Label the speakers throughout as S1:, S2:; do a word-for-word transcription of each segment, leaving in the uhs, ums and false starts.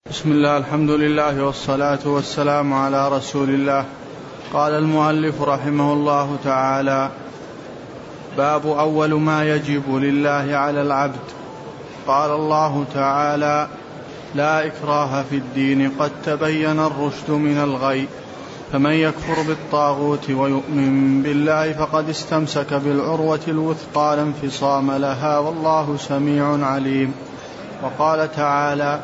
S1: بسم الله، الحمد لله والصلاة والسلام على رسول الله. قال المؤلف رحمه الله تعالى: باب أول ما يجب لله على العبد. قال الله تعالى: لا إكراه في الدين، قد تبين الرشد من الغي، فمن يكفر بالطاغوت ويؤمن بالله فقد استمسك بالعروة الوثقى لا انفصام لها، والله سميع عليم. وقال تعالى: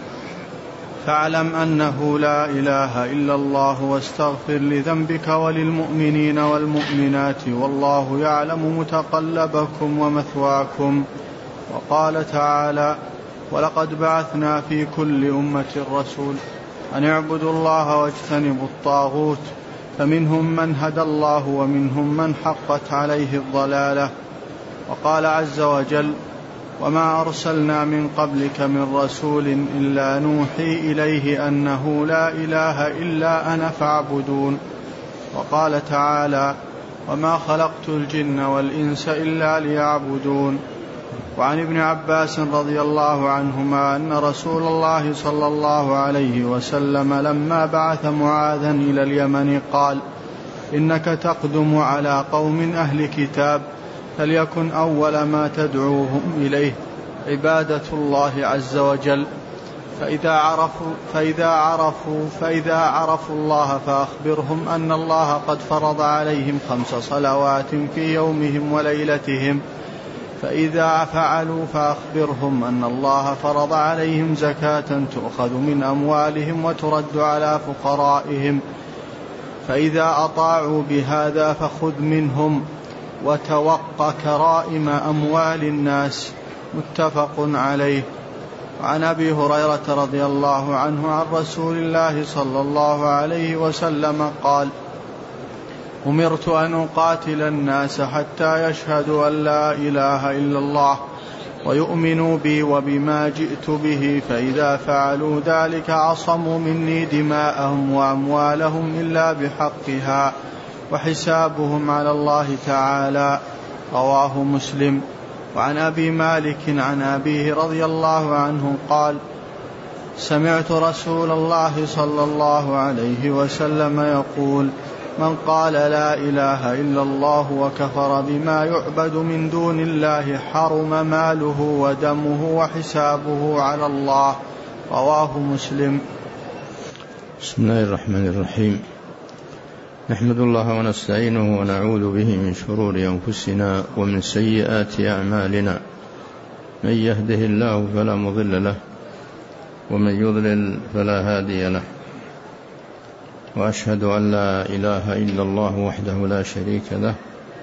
S1: فاعلم أنه لا إله إلا الله واستغفر لذنبك وللمؤمنين والمؤمنات والله يعلم متقلبكم ومثواكم. وقال تعالى: ولقد بعثنا في كل أمة رسول أن اعبدوا الله واجتنبوا الطاغوت، فمنهم من هدى الله ومنهم من حقت عليه الضلالة. وقال عز وجل: وما أرسلنا من قبلك من رسول إلا نوحي إليه أنه لا إله إلا أنا فاعبدون. وقال تعالى: وما خلقت الجن والإنس إلا ليعبدون. وعن ابن عباس رضي الله عنهما أن رسول الله صلى الله عليه وسلم لما بعث معاذا إلى اليمن قال: إنك تقدم على قوم أهل كتاب، فليكن أول ما تدعوهم إليه عبادة الله عز وجل، فإذا عرفوا, فإذا عرفوا, فإذا عرفوا الله فأخبرهم أن الله قد فرض عليهم خمس صلوات في يومهم وليلتهم، فإذا فعلوا فأخبرهم أن الله فرض عليهم زكاة تؤخذ من أموالهم وترد على فقرائهم، فإذا أطاعوا بهذا فخذ منهم وتوق كرائم أموال الناس. متفق عليه. وعن أبي هريرة رضي الله عنه عن رسول الله صلى الله عليه وسلم قال: أمرت أن أقاتل الناس حتى يشهدوا أن لا إله إلا الله ويؤمنوا بي وبما جئت به، فإذا فعلوا ذلك عصموا مني دماءهم وأموالهم إلا بحقها، وحسابهم على الله تعالى. رواه مسلم. وعن أبي مالك عن أبيه رضي الله عنه قال: سمعت رسول الله صلى الله عليه وسلم يقول: من قال لا إله إلا الله وكفر بما يعبد من دون الله حرم ماله ودمه وحسابه على الله. رواه مسلم.
S2: بسم الله الرحمن الرحيم. نحمد الله ونستعينه ونعوذ به من شرور أنفسنا ومن سيئات أعمالنا، من يهده الله فلا مضل له ومن يضلل فلا هادي له، وأشهد أن لا إله إلا الله وحده لا شريك له،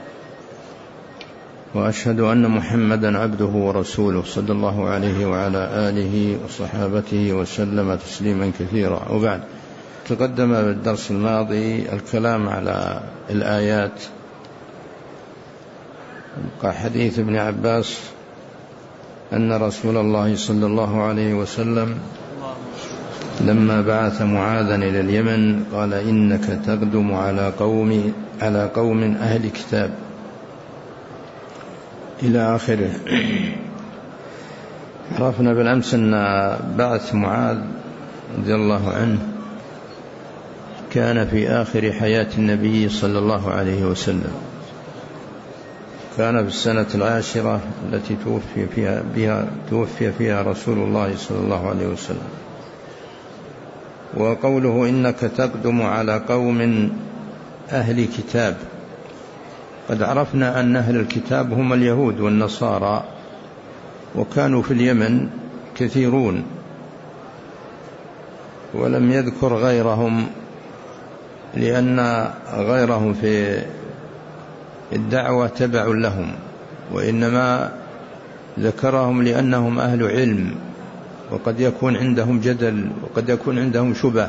S2: وأشهد أن محمدا عبده ورسوله صلى الله عليه وعلى آله وصحابته وسلم تسليما كثيرا. وبعد، تقدم بالدرس الماضي الكلام على الآيات. حديث ابن عباس أن رسول الله صلى الله عليه وسلم لما بعث معاذا إلى اليمن قال: إنك تقدم على قوم على قوم أهل كتاب إلى آخره. عرفنا بالأمس أن بعث معاذ رضي الله عنه كان في آخر حياة النبي صلى الله عليه وسلم، كان في السنة العاشرة التي توفي فيها, بها توفي فيها رسول الله صلى الله عليه وسلم. وقوله إنك تقدم على قوم أهل كتاب، قد عرفنا أن أهل الكتاب هم اليهود والنصارى، وكانوا في اليمن كثيرون، ولم يذكر غيرهم لأن غيرهم في الدعوة تبع لهم، وإنما ذكرهم لأنهم أهل علم، وقد يكون عندهم جدل وقد يكون عندهم شبه.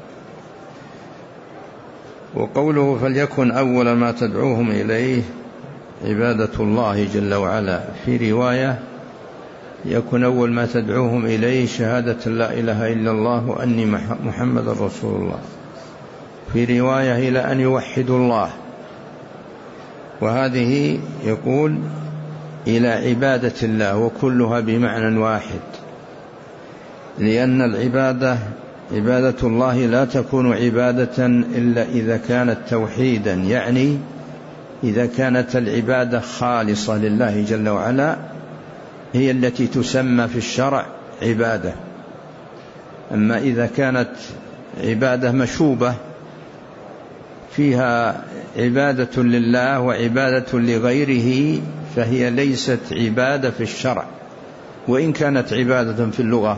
S2: وقوله فليكن أول ما تدعوهم إليه عبادة الله جل وعلا، في رواية يكون أول ما تدعوهم إليه شهادة لا إله إلا الله وأني محمد رسول الله، في رواية إلى أن يوحدوا الله، وهذه يقول إلى عبادة الله، وكلها بمعنى واحد. لأن العبادة عبادة الله لا تكون عبادة إلا إذا كانت توحيدا، يعني إذا كانت العبادة خالصة لله جل وعلا هي التي تسمى في الشرع عبادة. أما إذا كانت عبادة مشوبة فيها عبادة لله وعبادة لغيره فهي ليست عبادة في الشرع، وإن كانت عبادة في اللغة،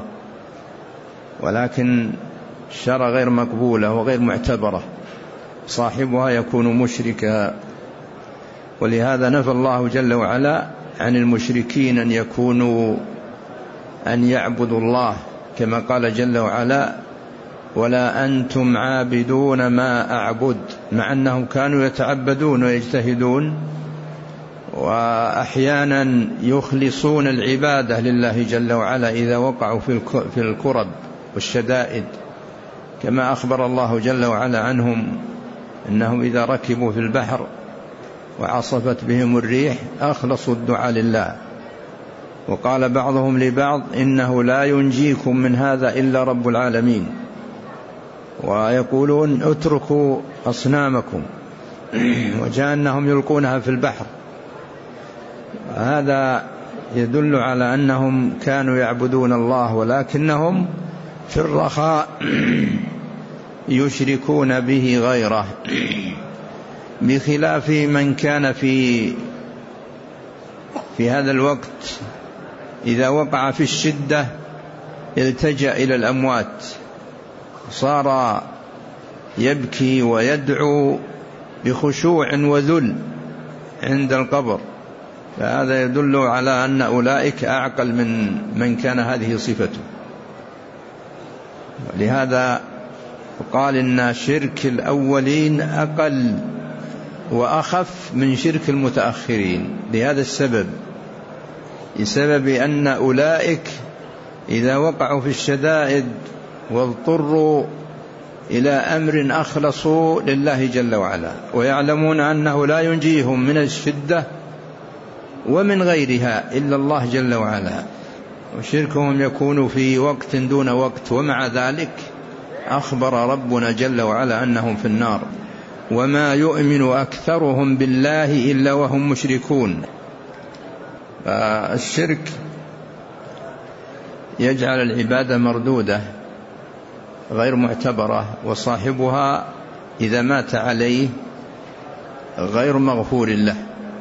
S2: ولكن الشرع غير مقبولة وغير معتبرة، صاحبها يكون مشركا. ولهذا نفى الله جل وعلا عن المشركين أن يكونوا أن يعبدوا الله، كما قال جل وعلا: ولا أنتم عابدون ما أعبد، مع أنهم كانوا يتعبدون ويجتهدون وأحيانا يخلصون العبادة لله جل وعلا إذا وقعوا في الكرب والشدائد، كما أخبر الله جل وعلا عنهم أنهم إذا ركبوا في البحر وعصفت بهم الريح أخلصوا الدعاء لله. وقال بعضهم لبعض: إنه لا ينجيكم من هذا إلا رب العالمين. ويقولون: اتركوا أصنامكم، وجاء أنهم يلقونها في البحر. هذا يدل على أنهم كانوا يعبدون الله، ولكنهم في الرخاء يشركون به غيره، بخلاف من كان في في هذا الوقت إذا وقع في الشدة التجأ إلى الأموات، صار يبكي ويدعو بخشوع وذل عند القبر. فهذا يدل على أن أولئك أعقل من من كان هذه صفته. لهذا قال إن شرك الأولين أقل وأخف من شرك المتأخرين، لهذا السبب، بسبب أن أولئك إذا وقعوا في الشدائد واضطروا إلى أمر أخلصوا لله جل وعلا، ويعلمون أنه لا ينجيهم من الشدة ومن غيرها إلا الله جل وعلا، وشركهم يكون في وقت دون وقت، ومع ذلك أخبر ربنا جل وعلا أنهم في النار. وما يؤمن أكثرهم بالله إلا وهم مشركون. فالشرك يجعل العبادة مردودة غير معتبرة، وصاحبها إذا مات عليه غير مغفور له،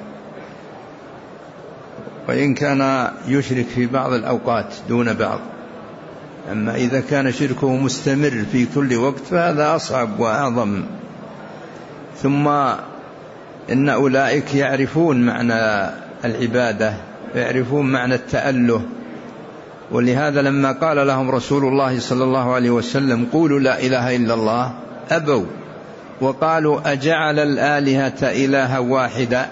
S2: وإن كان يشرك في بعض الأوقات دون بعض. أما إذا كان شركه مستمر في كل وقت فهذا أصعب وأعظم. ثم إن أولئك يعرفون معنى العبادة، يعرفون معنى التأله، ولهذا لما قال لهم رسول الله صلى الله عليه وسلم: قولوا لا إله إلا الله، أبوا وقالوا: أجعل الآلهة إلها واحدا،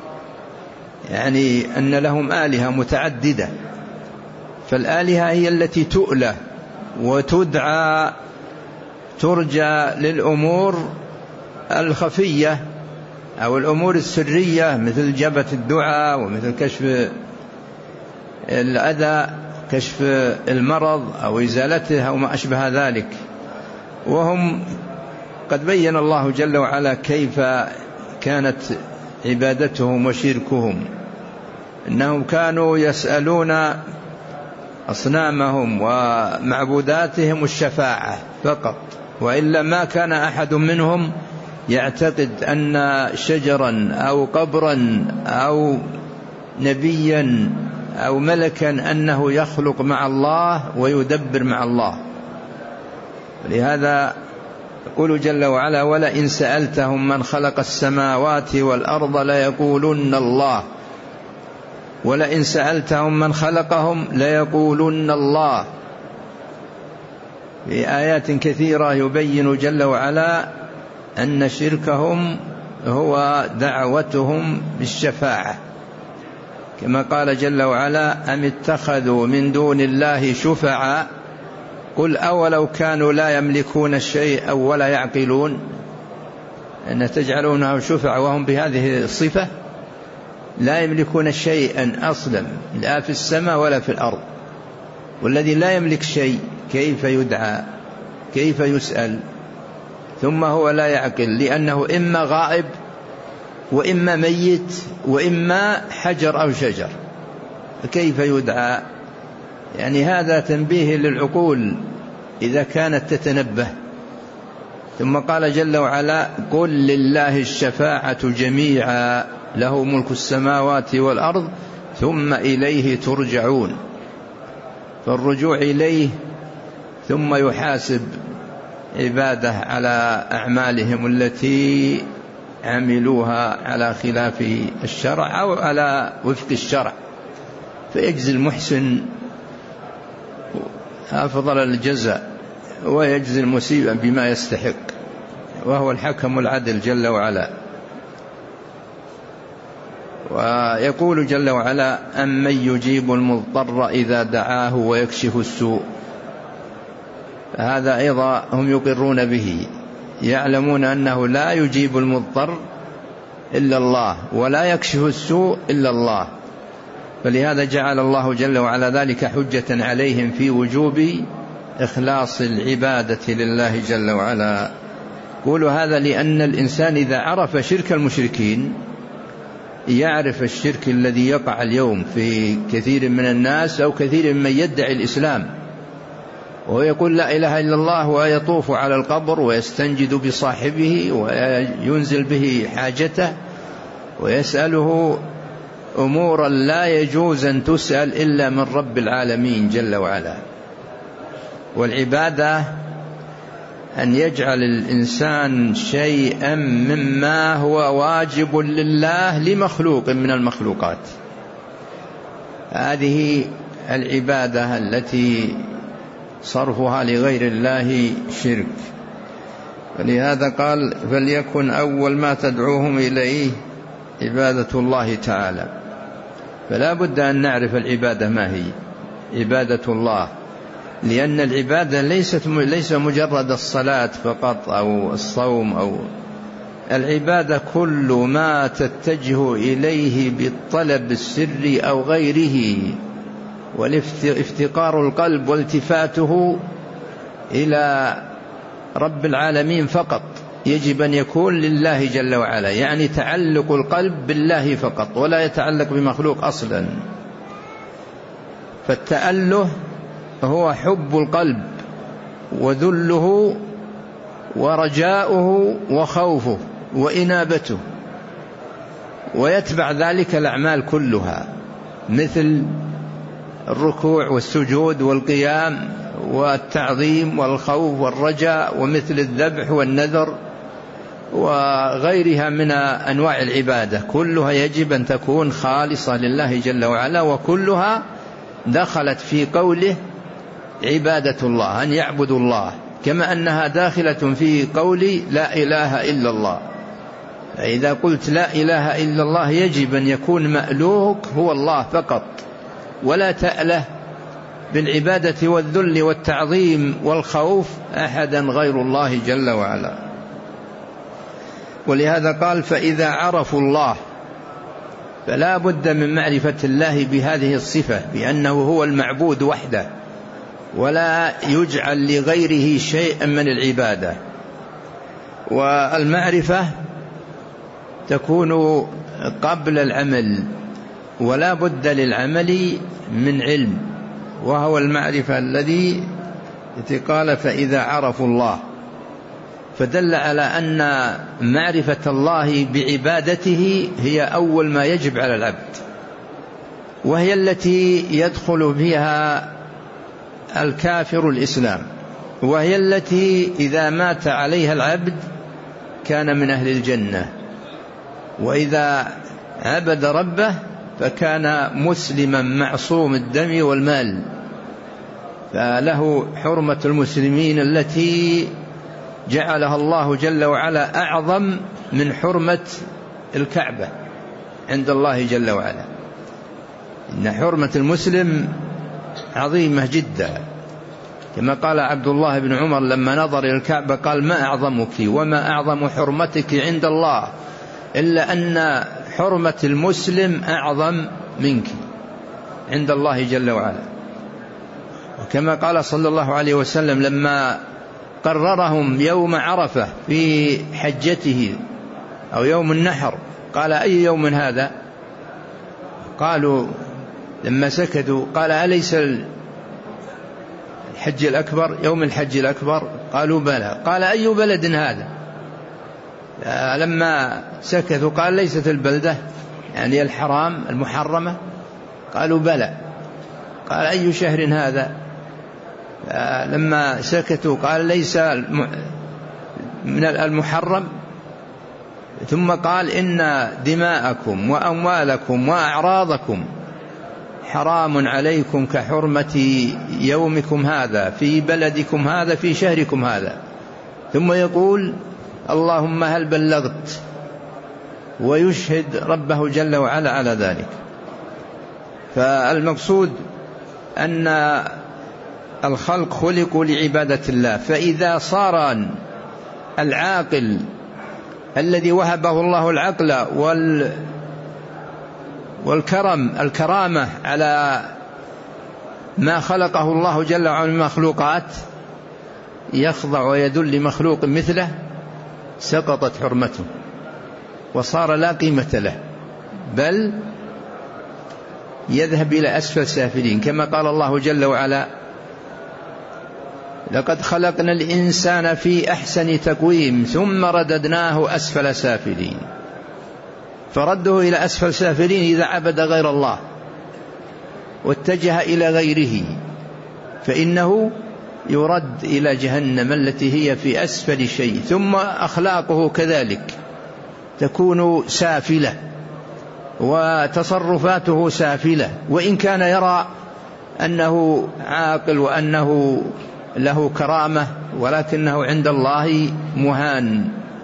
S2: يعني أن لهم آلهة متعددة. فالآلهة هي التي تؤله وتدعى ترجى للأمور الخفية أو الأمور السرية، مثل جبة الدعاء ومثل كشف الأذى، كشف المرض أو إزالته أو ما أشبه ذلك. وهم قد بين الله جل وعلا كيف كانت عبادتهم وشركهم، إنهم كانوا يسألون أصنامهم ومعبوداتهم الشفاعة فقط، وإلا ما كان أحد منهم يعتقد أن شجرا أو قبرا أو نبيا أو ملكا أنه يخلق مع الله ويدبر مع الله. لهذا يقول جل وعلا: ولئن سألتهم من خلق السماوات والأرض ليقولن الله، ولئن سألتهم من خلقهم ليقولن الله. في آيات كثيرة يبين جل وعلا أن شركهم هو دعوتهم بالشفاعة، كما قال جل وعلا: أم اتخذوا من دون الله شفعاء قل أولو كانوا لا يملكون شيئا ولا يعقلون. أن تجعلونه شفعاء وهم بهذه الصفة لا يملكون شيئا أصلا، لا في السماء ولا في الأرض. والذي لا يملك شيء كيف يدعى؟ كيف يسأل؟ ثم هو لا يعقل، لأنه إما غائب وإما ميت وإما حجر أو شجر، كيف يدعى؟ يعني هذا تنبيه للعقول إذا كانت تتنبه. ثم قال جل وعلا: قل لله الشفاعة جميعا له ملك السماوات والأرض ثم إليه ترجعون. فالرجوع إليه ثم يحاسب عباده على أعمالهم التي عملوها على خلاف الشرع أو على وفق الشرع، فيجزي المحسن أفضل الجزاء ويجزي المسيء بما يستحق، وهو الحكم العدل جل وعلا. ويقول جل وعلا: أمن يجيب المضطر إذا دعاه ويكشف السوء. هذا أيضا هم يقرون به، يعلمون أنه لا يجيب المضطر إلا الله ولا يكشف السوء إلا الله، فلهذا جعل الله جل وعلا ذلك حجة عليهم في وجوب إخلاص العبادة لله جل وعلا. قولوا هذا لأن الإنسان إذا عرف شرك المشركين يعرف الشرك الذي يقع اليوم في كثير من الناس أو كثير من يدعي الإسلام ويقول لا إله إلا الله ويطوف على القبر ويستنجد بصاحبه وينزل به حاجته ويسأله أمورا لا يجوز أن تسأل إلا من رب العالمين جل وعلا. والعبادة أن يجعل الإنسان شيئا مما هو واجب لله لمخلوق من المخلوقات، هذه العبادة التي صرفها لغير الله شرك. ولهذا قال: فليكن أول ما تدعوهم إليه عبادة الله تعالى. فلا بد أن نعرف العبادة ما هي عبادة الله، لأن العبادة ليست ليس مجرد الصلاة فقط أو الصوم، أو العبادة كل ما تتجه إليه بالطلب السري أو غيره، والافتقار القلب والتفاته إلى رب العالمين فقط يجب أن يكون لله جل وعلا، يعني تعلق القلب بالله فقط ولا يتعلق بمخلوق أصلا. فالتأله هو حب القلب وذله ورجاؤه وخوفه وإنابته، ويتبع ذلك الأعمال كلها مثل الركوع والسجود والقيام والتعظيم والخوف والرجاء، ومثل الذبح والنذر وغيرها من أنواع العبادة، كلها يجب أن تكون خالصة لله جل وعلا، وكلها دخلت في قوله عبادة الله، أن يعبدوا الله، كما أنها داخلة في قول لا إله إلا الله. فإذا قلت لا إله إلا الله يجب أن يكون مألوهك هو الله فقط، ولا تأله بالعبادة والذل والتعظيم والخوف أحدا غير الله جل وعلا. ولهذا قال: فإذا عرفوا الله، فلا بد من معرفة الله بهذه الصفة، بأنه هو المعبود وحده ولا يجعل لغيره شيئا من العبادة. والمعرفة تكون قبل العمل، ولا بد للعمل من علم، وهو المعرفة الذي قال: فإذا عرفوا الله، فدل على أن معرفة الله بعبادته هي أول ما يجب على العبد، وهي التي يدخل فيها الكافر الإسلام، وهي التي إذا مات عليها العبد كان من أهل الجنة، وإذا عبد ربه فكان مسلما معصوم الدم والمال، فله حرمة المسلمين التي جعلها الله جل وعلا أعظم من حرمة الكعبة عند الله جل وعلا. إن حرمة المسلم عظيمة جدا، كما قال عبد الله بن عمر لما نظر إلى الكعبة قال: ما أعظمك وما أعظم حرمتك عند الله إلا أن حرمة المسلم أعظم منك عند الله جل وعلا. وكما قال صلى الله عليه وسلم لما قررهم يوم عرفة في حجته أو يوم النحر قال: أي يوم هذا؟ قالوا لما سكتوا قال: أليس الحج الأكبر يوم الحج الأكبر؟ قالوا: بلى. قال: أي بلد هذا؟ لما سكتوا قال: ليست البلدة يعني الحرام المحرمة؟ قالوا: بلى. قال: أي شهر هذا؟ لما سكتوا قال: ليس من المحرم. ثم قال: إن دماءكم وأموالكم وأعراضكم حرام عليكم كحرمة يومكم هذا في بلدكم هذا في شهركم هذا. ثم يقول: اللهم هل بلغت؟ ويشهد ربه جل وعلا على ذلك. فالمقصود أن الخلق خلقوا لعبادة الله، فإذا صار العاقل الذي وهبه الله العقل وال والكرم الكرامة على ما خلقه الله جل وعلا من مخلوقات يخضع ويدل لمخلوق مثله، سقطت حرمته وصار لا قيمة له، بل يذهب إلى أسفل سافلين، كما قال الله جل وعلا: لقد خلقنا الإنسان في أحسن تقويم ثم رددناه أسفل سافلين. فرده إلى أسفل سافلين إذا عبد غير الله واتجه إلى غيره، فإنه يرد إلى جهنم التي هي في أسفل شيء. ثم أخلاقه كذلك تكون سافلة وتصرفاته سافلة، وإن كان يرى أنه عاقل وأنه له كرامة، ولكنه عند الله مهان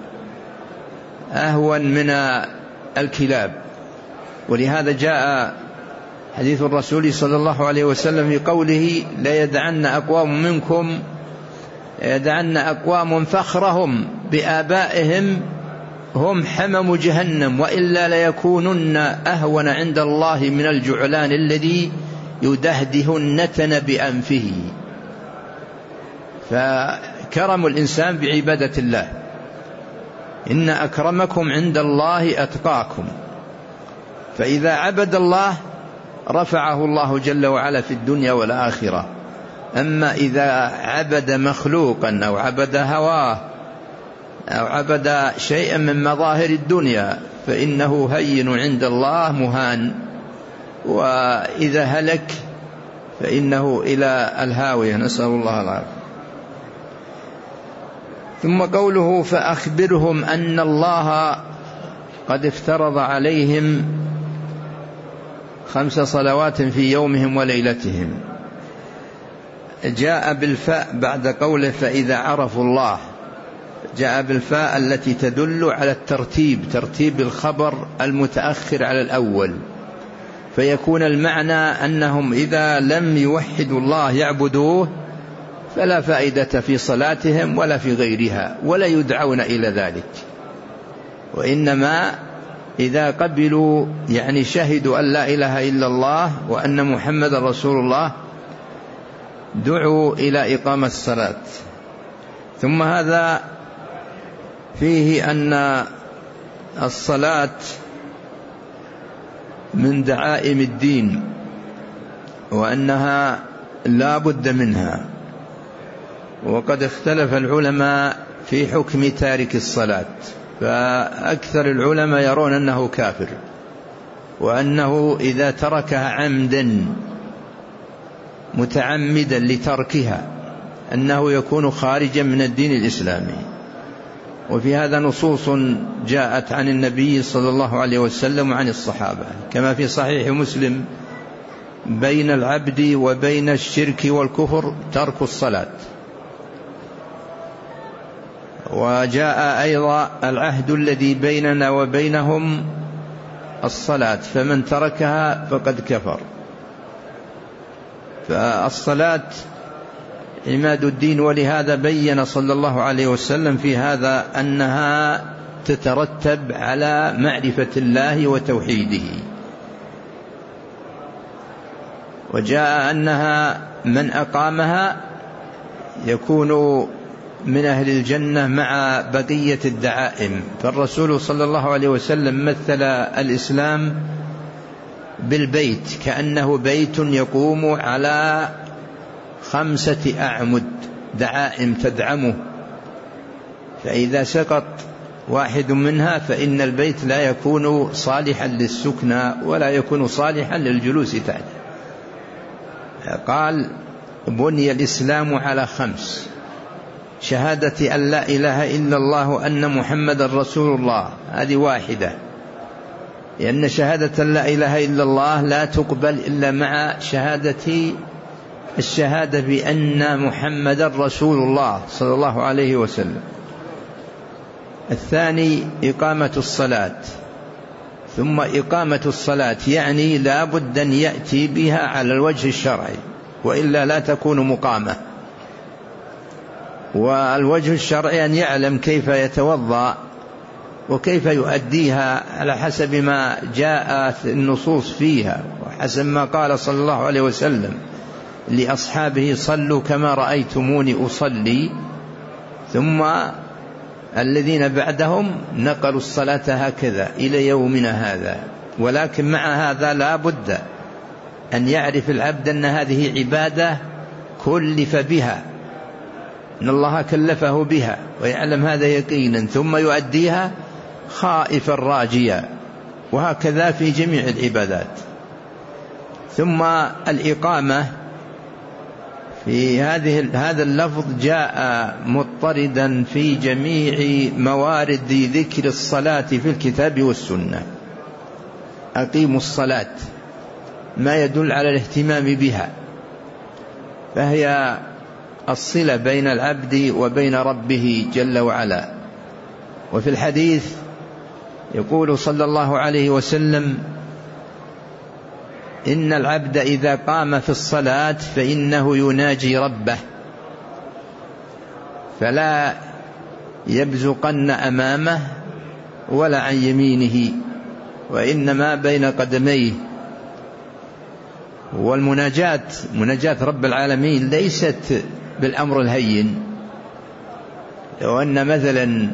S2: أهون من الكلاب. ولهذا جاء حديث الرسول صلى الله عليه وسلم في قوله: لا يدعن أقوام منكم يدعن أقوام فخرهم بآبائهم هم حمم جهنم وإلا ليكونن أهون عند الله من الجعلان الذي يدهده النتن بأنفه. فكرم الإنسان بعبادة الله. إن أكرمكم عند الله أتقاكم. فإذا عبد الله رفعه الله جل وعلا في الدنيا والآخرة. أما إذا عبد مخلوقا أو عبد هواه أو عبد شيئا من مظاهر الدنيا فإنه هين عند الله مهان، وإذا هلك فإنه إلى الهاوية، نسأل الله العافية. ثم قوله: فأخبرهم أن الله قد افترض عليهم خمس صلوات في يومهم وليلتهم. جاء بالفاء بعد قوله: فإذا عرفوا الله، جاء بالفاء التي تدل على الترتيب، ترتيب الخبر المتأخر على الأول، فيكون المعنى أنهم إذا لم يوحدوا الله يعبدوه فلا فائدة في صلاتهم ولا في غيرها، ولا يدعون إلى ذلك. وإنما إذا قبلوا يعني شهدوا أن لا إله إلا الله وأن محمد رسول الله دعوا إلى إقامة الصلاة. ثم هذا فيه أن الصلاة من دعائم الدين وأنها لا بد منها. وقد اختلف العلماء في حكم تارك الصلاة، فأكثر العلماء يرون أنه كافر، وأنه إذا تركها عمدا متعمدا لتركها أنه يكون خارجا من الدين الإسلامي. وفي هذا نصوص جاءت عن النبي صلى الله عليه وسلم وعن الصحابة، كما في صحيح مسلم: بين العبد وبين الشرك والكفر ترك الصلاة. وجاء أيضا: العهد الذي بيننا وبينهم الصلاة فمن تركها فقد كفر. فالصلاة عماد الدين، ولهذا بين صلى الله عليه وسلم في هذا أنها تترتب على معرفة الله وتوحيده. وجاء أنها من أقامها يكون من أهل الجنة مع بقية الدعائم. فالرسول صلى الله عليه وسلم مثل الإسلام بالبيت، كأنه بيت يقوم على خمسة أعمد دعائم تدعمه، فإذا سقط واحد منها فإن البيت لا يكون صالحا للسكنى ولا يكون صالحا للجلوس تحته. قال بني الإسلام على خمس: شهادة أن لا إله إلا الله وأن محمد رسول الله، هذه واحدة، لأن شهادة لا إله إلا الله لا تقبل إلا مع شهادة الشهادة بأن محمد رسول الله صلى الله عليه وسلم. الثاني إقامة الصلاة، ثم إقامة الصلاة يعني لا بد أن يأتي بها على الوجه الشرعي وإلا لا تكون مقامة. والوجه الشرعي أن يعلم كيف يتوضأ وكيف يؤديها على حسب ما جاءت النصوص فيها وحسب ما قال صلى الله عليه وسلم لأصحابه: صلوا كما رأيتموني أصلي. ثم الذين بعدهم نقلوا الصلاة هكذا إلى يومنا هذا. ولكن مع هذا لا بد أن يعرف العبد أن هذه عبادة كلف بها، أن الله كلفه بها، ويعلم هذا يقينا، ثم يؤديها خائفا راجيا، وهكذا في جميع العبادات. ثم الإقامة في هذه هذا اللفظ جاء مضطردا في جميع موارد ذكر الصلاة في الكتاب والسنة. أقيموا الصلاة، ما يدل على الاهتمام بها، فهي الصلة بين العبد وبين ربه جل وعلا. وفي الحديث يقول صلى الله عليه وسلم: إن العبد إذا قام في الصلاة فإنه يناجي ربه، فلا يبزقن أمامه ولا عن يمينه، وإنما بين قدميه. والمناجاة مناجاة رب العالمين ليست بالأمر الهين. لو أن مثلا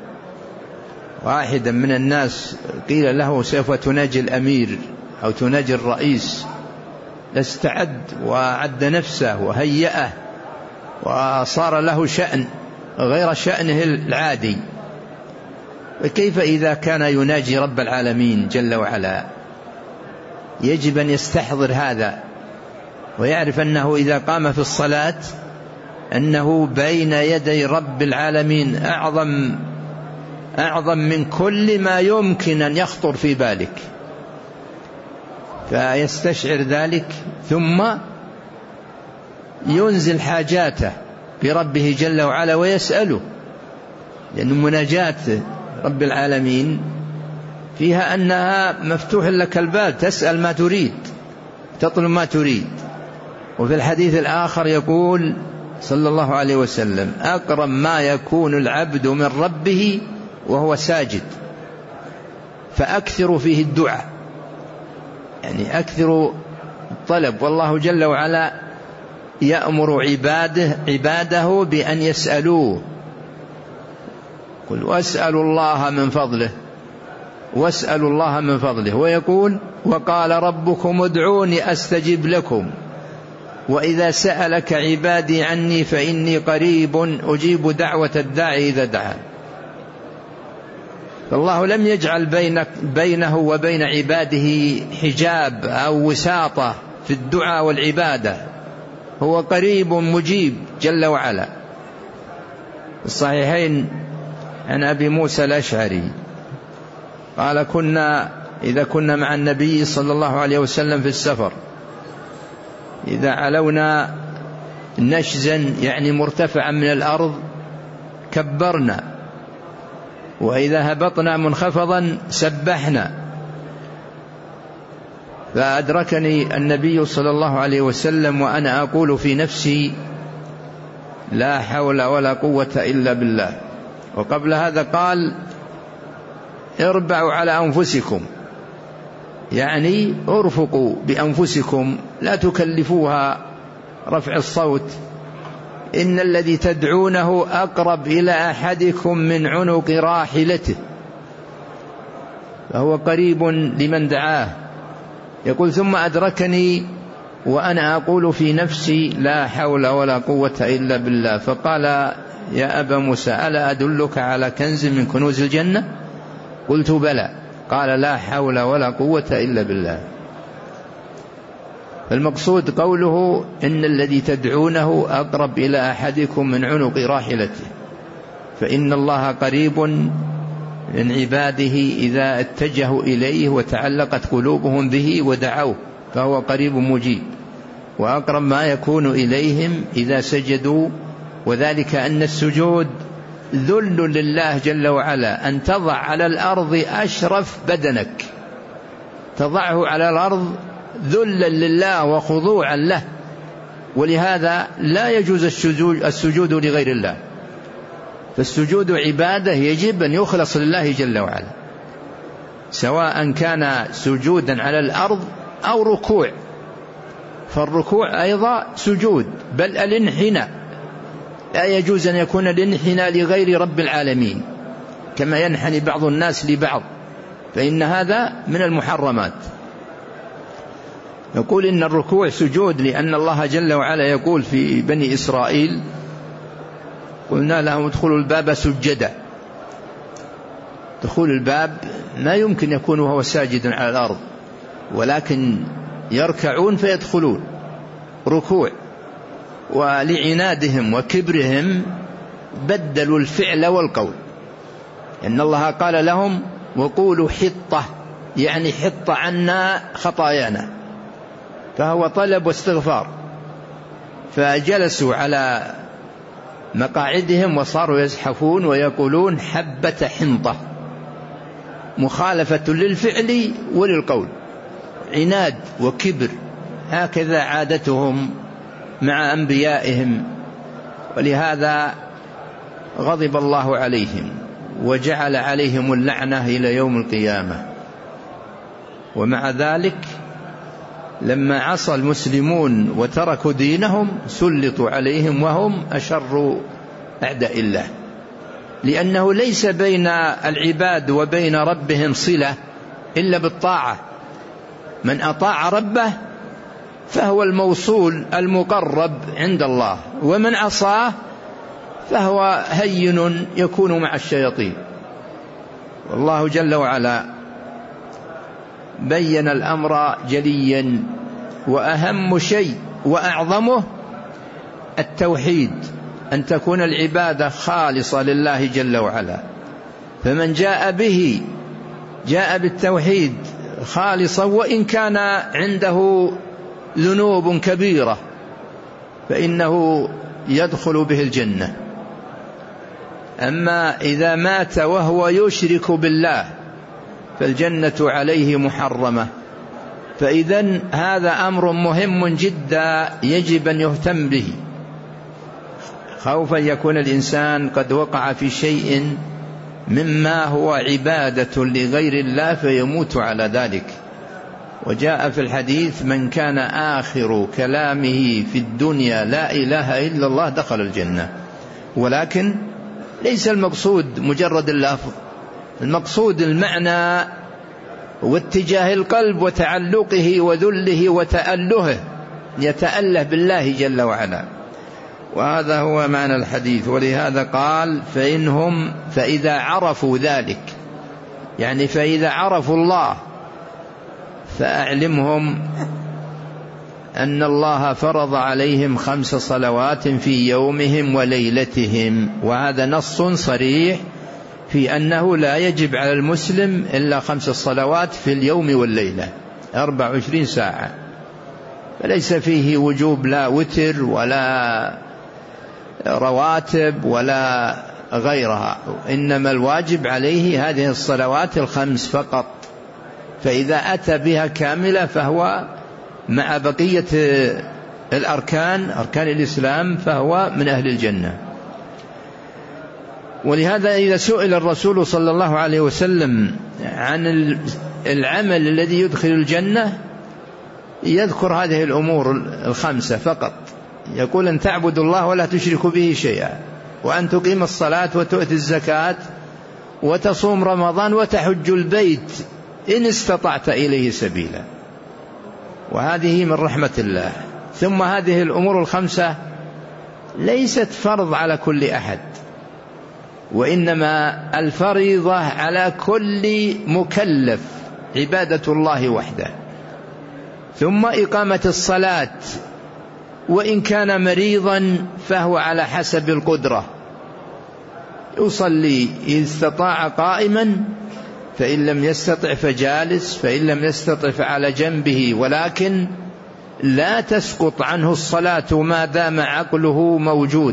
S2: واحدا من الناس قيل له سوف تناجي الأمير أو تناجي الرئيس، لاستعد وعد نفسه وهيئه وصار له شأن غير شأنه العادي. وكيف إذا كان يناجي رب العالمين جل وعلا؟ يجب أن يستحضر هذا ويعرف أنه إذا قام في الصلاة أنه بين يدي رب العالمين أعظم أعظم من كل ما يمكن أن يخطر في بالك، فيستشعر ذلك ثم ينزل حاجاته بربه جل وعلا ويسأله، لأن مناجاة رب العالمين فيها أنها مفتوح لك الباب، تسأل ما تريد، تطلب ما تريد. وفي الحديث الآخر يقول صلى الله عليه وسلم: أقرب ما يكون العبد من ربه وهو ساجد، فأكثر فيه الدعاء، يعني أكثر الطلب. والله جل وعلا يأمر عباده عباده بأن يسألوه: قل واسألوا الله من فضله، واسألوا الله من فضله. ويقول: وقال ربكم ادعوني أستجب لكم، وإذا سألك عبادي عني فإني قريب أجيب دعوة الداعي إذا دعان. فالله لم يجعل بينك بينه وبين عباده حجاب أو وساطة في الدعاء والعبادة، هو قريب مجيب جل وعلا. الصحيحين عن أبي موسى الأشعري قال: كنا إذا كنا مع النبي صلى الله عليه وسلم في السفر، إذا علونا نشزا يعني مرتفعا من الأرض كبرنا، وإذا هبطنا منخفضا سبحنا. فأدركني النبي صلى الله عليه وسلم وأنا أقول في نفسي: لا حول ولا قوة إلا بالله. وقبل هذا قال: اربعوا على أنفسكم، يعني ارفقوا بأنفسكم لا تكلفوها رفع الصوت، إن الذي تدعونه أقرب إلى أحدكم من عنق راحلته، فهو قريب لمن دعاه. يقول ثم أدركني وأنا أقول في نفسي لا حول ولا قوة إلا بالله، فقال يا أبا موسى ألا أدلك على كنز من كنوز الجنة؟ قلت بلى. قال لا حول ولا قوة إلا بالله. المقصود قوله إن الذي تدعونه أقرب إلى أحدكم من عنق راحلته، فإن الله قريب من عباده إذا اتجهوا إليه وتعلقت قلوبهم به ودعوه، فهو قريب مجيب، وأقرب ما يكون إليهم إذا سجدوا، وذلك أن السجود ذل لله جل وعلا، أن تضع على الأرض أشرف بدنك، تضعه على الأرض ذلا لله وخضوعا له، ولهذا لا يجوز السجود, السجود لغير الله، فالسجود عبادة يجب أن يخلص لله جل وعلا، سواء كان سجودا على الأرض أو ركوع، فالركوع أيضا سجود، بل الانحناء لا يجوز أن يكون الانحناء لغير رب العالمين كما ينحني بعض الناس لبعض، فإن هذا من المحرمات. يقول إن الركوع سجود، لأن الله جل وعلا يقول في بني إسرائيل قلنا لهم ادخلوا الباب سجدا، دخول الباب ما يمكن يكون وهو ساجد على الأرض، ولكن يركعون فيدخلون ركوع، ولعنادهم وكبرهم بدلوا الفعل والقول، إن الله قال لهم وقولوا حطة، يعني حط عنا خطايانا، فهو طلب واستغفار، فجلسوا على مقاعدهم وصاروا يزحفون ويقولون حبة حنطة، مخالفة للفعل وللقول، عناد وكبر، هكذا عادتهم مع أنبيائهم، ولهذا غضب الله عليهم وجعل عليهم اللعنة إلى يوم القيامة. ومع ذلك لما عصى المسلمون وتركوا دينهم سلطوا عليهم وهم أشر أعداء الله، لأنه ليس بين العباد وبين ربهم صلة إلا بالطاعة، من أطاع ربه فهو الموصول المقرب عند الله، ومن عصاه فهو هين يكون مع الشياطين. والله جل وعلا بين الأمر جليا، وأهم شيء وأعظمه التوحيد، أن تكون العبادة خالصة لله جل وعلا، فمن جاء به جاء بالتوحيد خالصا وإن كان عنده ذنوب كبيرة فإنه يدخل به الجنة. أما إذا مات وهو يشرك بالله فالجنة عليه محرمة. فإذن هذا أمر مهم جدا يجب أن يهتم به، خوفا يكون الإنسان قد وقع في شيء مما هو عبادة لغير الله فيموت على ذلك. وجاء في الحديث من كان آخر كلامه في الدنيا لا إله إلا الله دخل الجنة. ولكن ليس المقصود مجرد اللفظ، المقصود المعنى واتجاه القلب وتعلقه وذله وتألهه، يتأله بالله جل وعلا، وهذا هو معنى الحديث. ولهذا قال فإنهم فإذا عرفوا ذلك، يعني فإذا عرفوا الله فأعلمهم أن الله فرض عليهم خمس صلوات في يومهم وليلتهم، وهذا نص صريح في أنه لا يجب على المسلم إلا خمس صلوات في اليوم والليلة أربع وعشرين ساعة، فليس فيه وجوب لا وتر ولا رواتب ولا غيرها، إنما الواجب عليه هذه الصلوات الخمس فقط، فإذا أتى بها كاملة فهو مع بقية الأركان أركان الإسلام فهو من أهل الجنة. ولهذا إذا سئل الرسول صلى الله عليه وسلم عن العمل الذي يدخل الجنة يذكر هذه الأمور الخمسة فقط، يقول أن تعبد الله ولا تشرك به شيئا، وأن تقيم الصلاة وتؤتي الزكاة وتصوم رمضان وتحج البيت إن استطعت إليه سبيلا. وهذه من رحمة الله. ثم هذه الأمور الخمسة ليست فرض على كل أحد، وإنما الفريضة على كل مكلف عبادة الله وحده. ثم إقامة الصلاة، وإن كان مريضا فهو على حسب القدرة، يصلي إن استطاع قائما، فإن لم يستطع فجالس، فإن لم يستطع فعلى جنبه، ولكن لا تسقط عنه الصلاة ما دام عقله موجود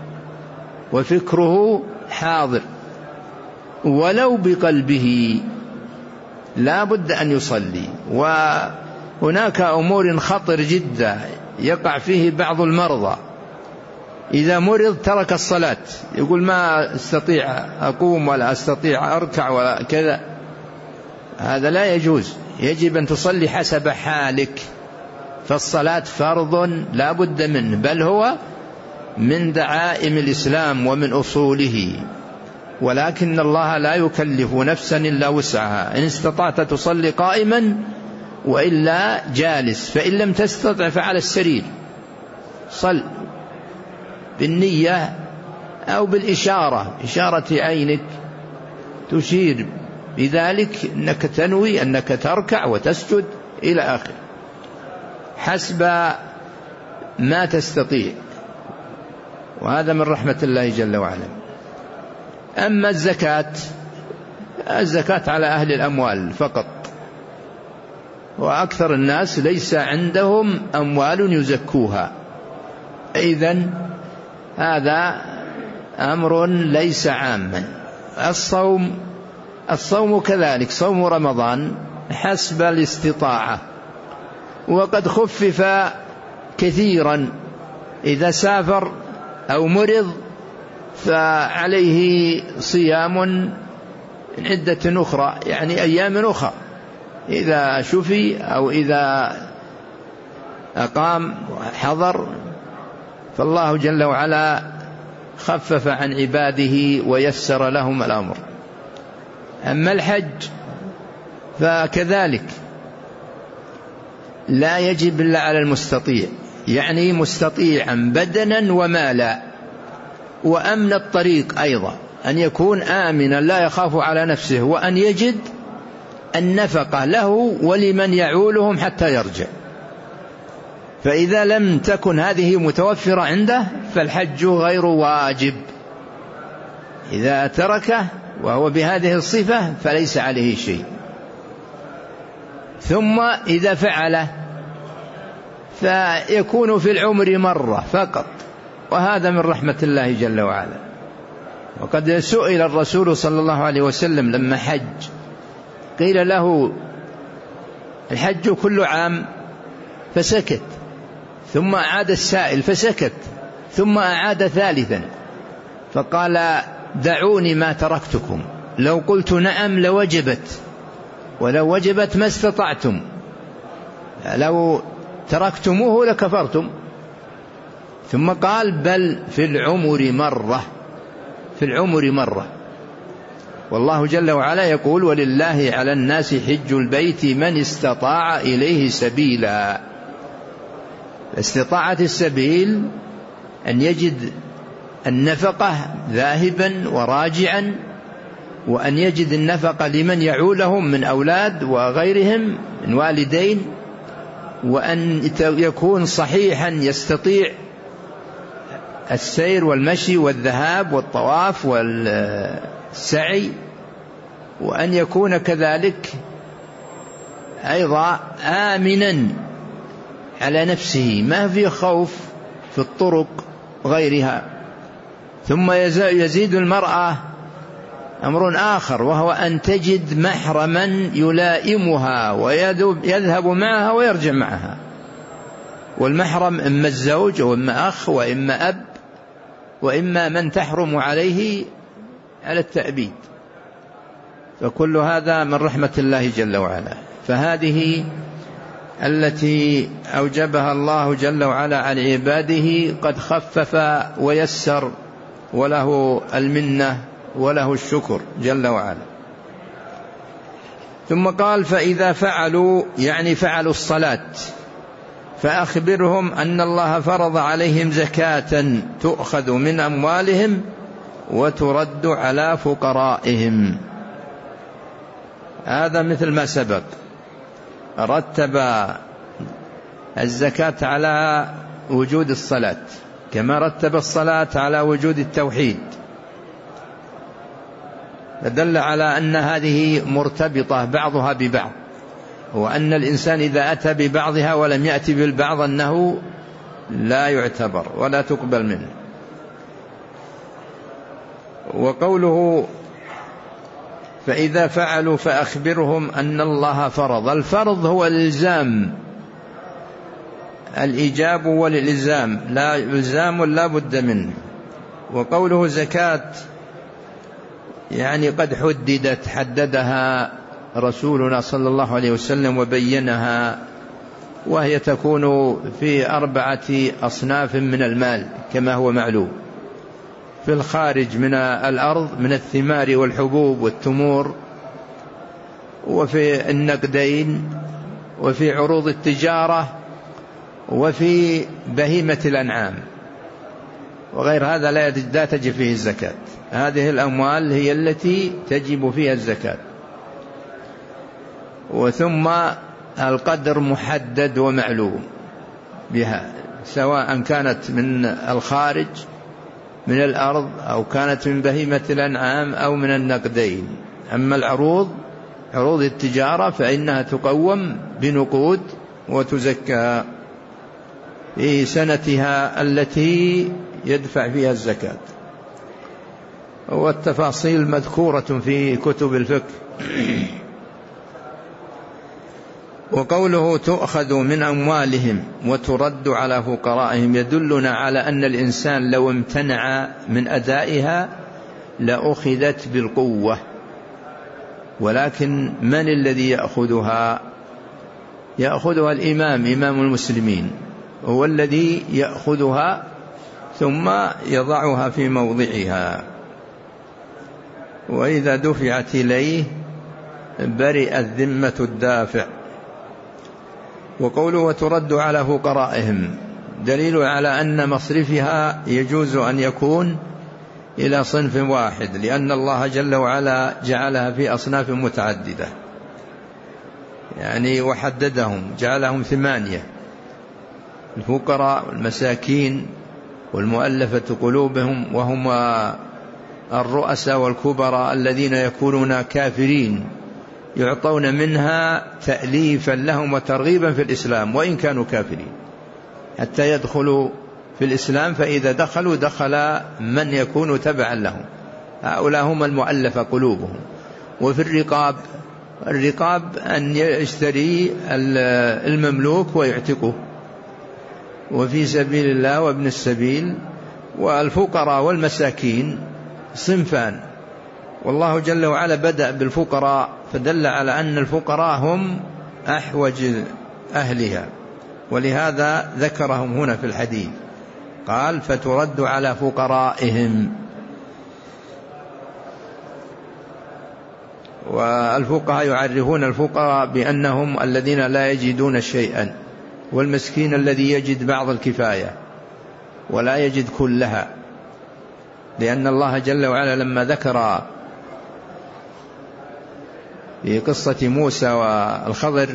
S2: وفكره حاضر، ولو بقلبه لا بد أن يصلي. وهناك أمور خطر جدا يقع فيه بعض المرضى، إذا مرض ترك الصلاة، يقول ما استطيع أقوم ولا أستطيع أركع ولا كذا، هذا لا يجوز. يجب أن تصلي حسب حالك، فالصلاة فرض لا بد منه، بل هو من دعائم الإسلام ومن أصوله، ولكن الله لا يكلف نفسا إلا وسعها. إن استطعت تصلي قائما، وإلا جالس، فإن لم تستطع فعلى السرير صل بالنية أو بالإشارة، إشارة عينك تشير بذلك أنك تنوي أنك تركع وتسجد إلى آخر، حسب ما تستطيع. وهذا من رحمة الله جل وعلا. أما الزكاة، الزكاة على أهل الأموال فقط، وأكثر الناس ليس عندهم أموال يزكوها، إذن هذا أمر ليس عاما. الصوم الصوم كذلك، صوم رمضان حسب الاستطاعة، وقد خفف كثيرا، إذا سافر أو مرض فعليه صيام عدة أخرى، يعني أيام أخرى، إذا شفي أو إذا أقام وحضر، فالله جل وعلا خفف عن عباده ويسر لهم الأمر. أما الحج فكذلك لا يجب إلا على المستطيع، يعني مستطيعا بدنا ومالا، وأمن الطريق أيضا، أن يكون آمنا لا يخاف على نفسه، وأن يجد النفقة له ولمن يعولهم حتى يرجع. فإذا لم تكن هذه متوفرة عنده فالحج غير واجب، إذا تركه وهو بهذه الصفة فليس عليه شيء. ثم إذا فعله فيكون في العمر مرة فقط، وهذا من رحمة الله جل وعلا. وقد سئل الرسول صلى الله عليه وسلم لما حج، قيل له الحج كل عام، فسكت، ثم أعاد السائل فسكت، ثم أعاد ثالثا، فقال دعوني ما تركتكم، لو قلت نعم لوجبت، ولو وجبت ما استطعتم، لو تركتموه لكفرتم. ثم قال بل في العمر مرة، في العمر مرة. والله جل وعلا يقول ولله على الناس حج البيت من استطاع إليه سبيلا. استطاعة السبيل أن يجد النفقة ذاهبا وراجعا، وأن يجد النفقة لمن يعولهم من أولاد وغيرهم من والدين، وأن يكون صحيحا يستطيع السير والمشي والذهاب والطواف والسعي، وأن يكون كذلك أيضا آمنا على نفسه، ما في خوف في الطرق وغيرها. ثم يزيد المرأة أمر آخر، وهو أن تجد محرما يلائمها ويذهب معها ويرجع معها. والمحرم إما الزوج وإما أخ وإما أب وإما من تحرم عليه على التأبيد. فكل هذا من رحمة الله جل وعلا. فهذه التي أوجبها الله جل وعلا على عباده قد خفف ويسر، وله المنة وله الشكر جل وعلا. ثم قال فإذا فعلوا، يعني فعلوا الصلاة، فأخبرهم أن الله فرض عليهم زكاة تؤخذ من أموالهم وترد على فقرائهم. هذا مثل ما سبق، رتب الزكاة على وجود الصلاة كما رتب الصلاة على وجود التوحيد، فدل على أن هذه مرتبطة بعضها ببعض، وأن الإنسان إذا أتى ببعضها ولم يأتي بالبعض أنه لا يعتبر ولا تقبل منه. وقوله فإذا فعلوا فأخبرهم أن الله فرض، الفرض هو الإلزام، الإيجاب والإلزام، لا إلزام لا بد منه. وقوله زكاة يعني قد حددت، حددها رسولنا صلى الله عليه وسلم وبينها، وهي تكون في أربعة أصناف من المال كما هو معلوم: في الخارج من الأرض من الثمار والحبوب والتمور، وفي النقدين، وفي عروض التجارة، وفي بهيمة الأنعام، وغير هذا لا تجب فيه الزكاة. هذه الأموال هي التي تجب فيها الزكاة. وثم القدر محدد ومعلوم بها، سواء كانت من الخارج من الأرض أو كانت من بهيمة الأنعام أو من النقدين. أما العروض، عروض التجارة، فإنها تقوم بنقود وتزكى في سنتها التي يدفع فيها الزكاة. والتفاصيل مذكورة في كتب الفقه. وقوله تؤخذ من أموالهم وترد على فقرائهم يدلنا على أن الإنسان لو امتنع من أدائها لأخذت بالقوة، ولكن من الذي يأخذها؟ يأخذها الإمام، إمام المسلمين، هو الذي يأخذها ثم يضعها في موضعها، وإذا دفعت إليه برئت ذمة الدافع. وقوله وترد على فقرائهم دليل على أن مصرفها يجوز أن يكون إلى صنف واحد، لأن الله جل وعلا جعلها في أصناف متعددة، يعني وحددهم، جعلهم ثمانية: الفقراء والمساكين والمؤلفة قلوبهم، وهم الرؤساء والكبراء الذين يكونون كافرين يعطون منها تأليفا لهم وترغيبا في الإسلام وإن كانوا كافرين، حتى يدخلوا في الإسلام، فإذا دخلوا دخل من يكون تبعا لهم، هؤلاء هم المؤلفة قلوبهم. وفي الرقاب، الرقاب أن يشتري المملوك ويعتقه، وفي سبيل الله وابن السبيل. والفقراء والمساكين صنفان، والله جل وعلا بدأ بالفقراء فدل على أن الفقراء هم أحوج أهلها، ولهذا ذكرهم هنا في الحديث، قال فترد على فقرائهم. والفقهاء يعرفون الفقراء بأنهم الذين لا يجدون شيئا، والمسكين الذي يجد بعض الكفاية ولا يجد كلها، لأن الله جل وعلا لما ذكر في قصة موسى والخضر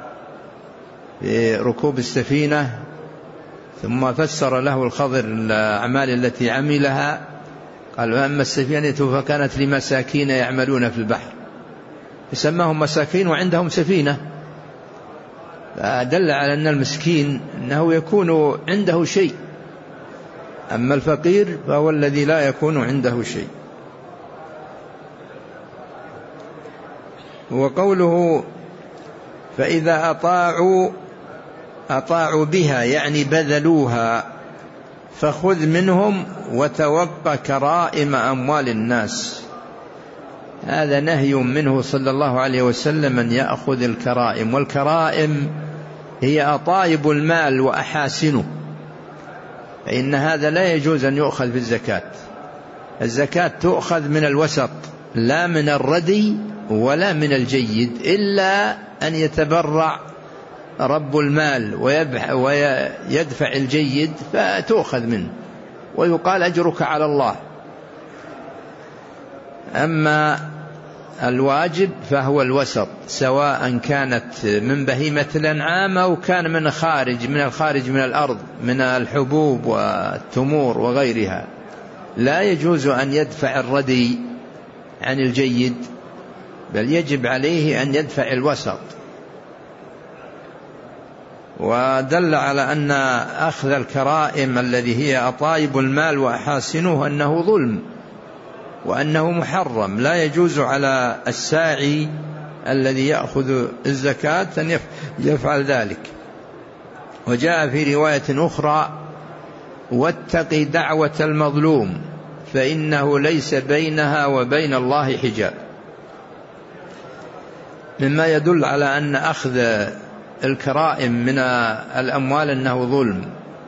S2: في ركوب السفينة، ثم فسر له الخضر الأعمال التي عملها، قال وأما السفينة فكانت لمساكين يعملون في البحر، فسماهم مساكين وعندهم سفينة، فدل على أن المسكين أنه يكون عنده شيء، أما الفقير فهو الذي لا يكون عنده شيء. وقوله فإذا أطاعوا أطاعوا بها يعني بذلوها فخذ منهم وتوق كرائم أموال الناس. هذا نهي منه صلى الله عليه وسلم أن يأخذ الكرائم، والكرائم هي أطايب المال وأحاسنه، فإن هذا لا يجوز أن يؤخذ في الزكاة. الزكاة تؤخذ من الوسط لا من الردي ولا من الجيد، إلا أن يتبرع رب المال ويدفع الجيد فتؤخذ منه ويقال أجرك على الله. أما الواجب فهو الوسط، سواء كانت من بهيمة الأنعام أو كان من خارج من الخارج من الأرض من الحبوب والتمور وغيرها. لا يجوز أن يدفع الردي عن الجيد، بل يجب عليه أن يدفع الوسط. ودل على أن أخذ الكرائم الذي هي أطايب المال وأحاسنه أنه ظلم، وأنه محرم، لا يجوز على الساعي الذي يأخذ الزكاة أن يفعل ذلك. وجاء في رواية أخرى: واتق دعوة المظلوم فإنه ليس بينها وبين الله حجاب، مما يدل على أن أخذ الكرائم من الأموال أنه ظلم،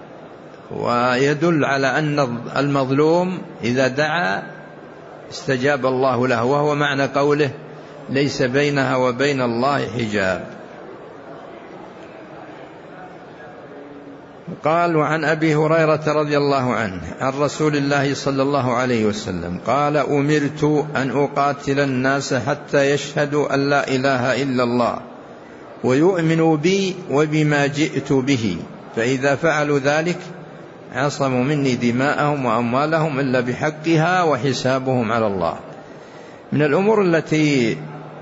S2: ويدل على أن المظلوم إذا دعا استجاب الله له، وهو معنى قوله ليس بينها وبين الله حجاب. قال: وعن أبي هريرة رضي الله عنه عن رسول الله صلى الله عليه وسلم قال: أمرت أن أقاتل الناس حتى يشهدوا أن لا إله إلا الله ويؤمنوا بي وبما جئت به، فإذا فعلوا ذلك عصموا مني دماءهم وأموالهم إلا بحقها وحسابهم على الله. من الأمور التي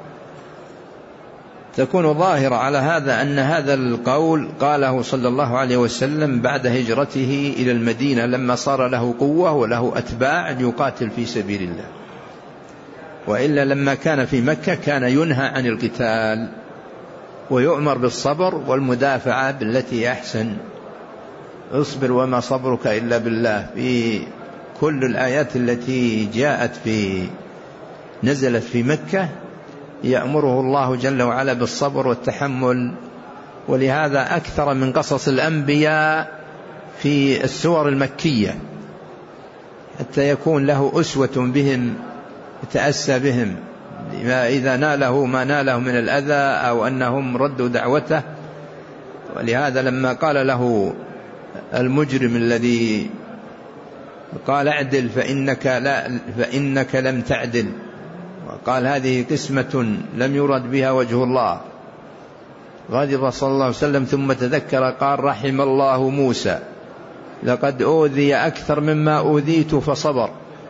S2: تكون ظاهرة على هذا أن هذا القول قاله صلى الله عليه وسلم بعد هجرته إلى المدينة، لما صار له قوة وله أتباع يقاتل في سبيل الله، وإلا لما كان في مكة كان ينهى عن القتال ويؤمر بالصبر والمدافعة بالتي أحسن. اصبر وما صبرك إلا بالله. في كل الآيات التي جاءت في نزلت في مكة يأمره الله جل وعلا بالصبر والتحمل، ولهذا أكثر من قصص الأنبياء في السور المكية حتى يكون له أسوة بهم يتأسى بهم إذا ناله ما ناله من الأذى أو أنهم ردوا دعوته. ولهذا لما قال له المجرم الذي قال اعدل فإنك, لا فإنك لم تعدل، وقال هذه قسمة لم يرد بها وجه الله، غضب صلى الله عليه وسلم ثم تذكر قال: رحم الله موسى لقد أوذي أكثر مما أوذيت فصبر،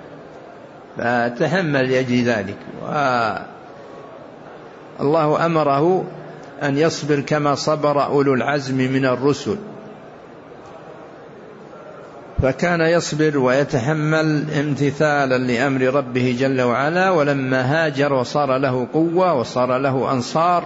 S2: فتحمل لأجل ذلك. والله أمره أن يصبر كما صبر أولو العزم من الرسل، فكان يصبر ويتحمل امتثالا لأمر ربه جل وعلا. ولما هاجر وصار له قوة وصار له أنصار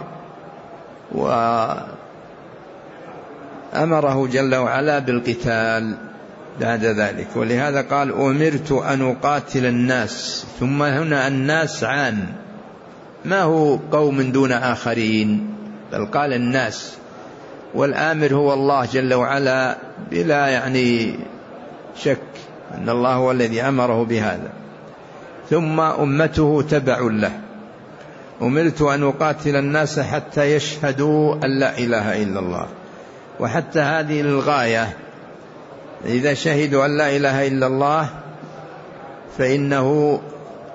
S2: وأمره جل وعلا بالقتال بعد ذلك. ولهذا قال: أمرت أن أقاتل الناس، ثم هنا الناس عام، ما هو قوم دون آخرين، بل قال الناس، والآمر هو الله جل وعلا بلا يعني شك أن الله هو الذي أمره بهذا، ثم أمته تبع له. أمرت أن أقاتل الناس حتى يشهدوا أن لا إله إلا الله، وحتى هذه الغاية، إذا شهدوا أن لا إله إلا الله فإنه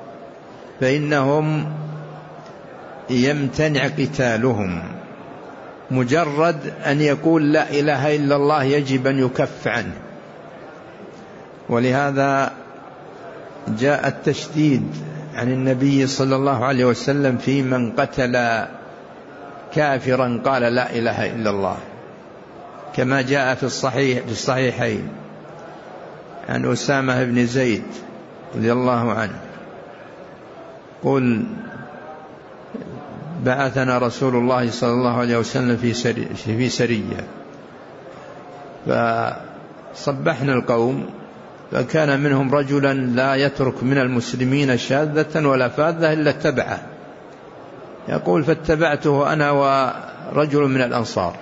S2: فإنهم يمتنع قتالهم، مجرد أن يقول لا إله إلا الله يجب أن يكف عنه. ولهذا جاء التشديد عن النبي صلى الله عليه وسلم في من قتل كافرا قال لا إله إلا الله، كما جاء في الصحيح في الصحيحين عن أسامة بن زيد رضي الله عنه قل: بعثنا رسول الله صلى الله عليه وسلم في سري في سرية، فصبحنا القوم فكان منهم رجلا لا يترك من المسلمين شاذة ولا فاذة إلا اتبعه، يقول فاتبعته أنا ورجل من الأنصار،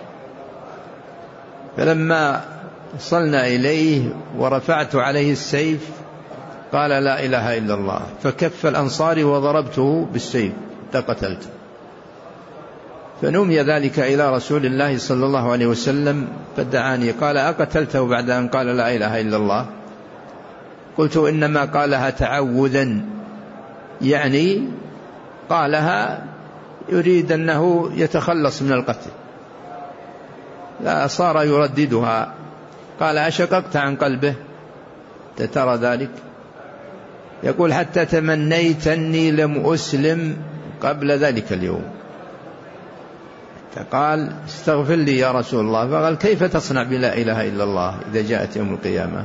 S2: فلما وصلنا إليه ورفعت عليه السيف قال لا إله إلا الله، فكف الأنصاري وضربته بالسيف فقتلته. فنمي ذلك إلى رسول الله صلى الله عليه وسلم فدعاني قال أقتلته بعد أن قال لا إله إلا الله؟ قلت إنما قالها تعوذا، يعني قالها يريد أنه يتخلص من القتل، لا صار يرددها. قال أشققت عن قلبه ترى ذلك؟ يقول حتى تمنيت أني لم أسلم قبل ذلك اليوم. فقال استغفر لي يا رسول الله. فقال كيف تصنع بلا إله إلا الله إذا جاءت يوم القيامة؟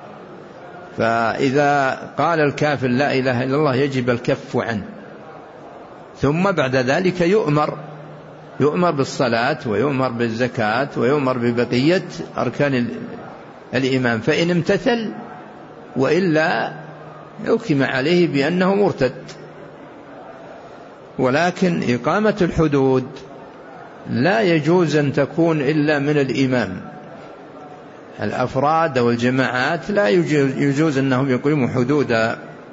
S2: فإذا قال الكافر لا إله إلا الله يجب الكف عنه، ثم بعد ذلك يؤمر يؤمر بالصلاة ويؤمر بالزكاة ويؤمر ببقية أركان الإيمان، فإن امتثل وإلا يحكم عليه بأنه مرتد. ولكن إقامة الحدود لا يجوز أن تكون إلا من الإمام. الأفراد والجماعات لا يجوز أنهم يقيموا حدودا،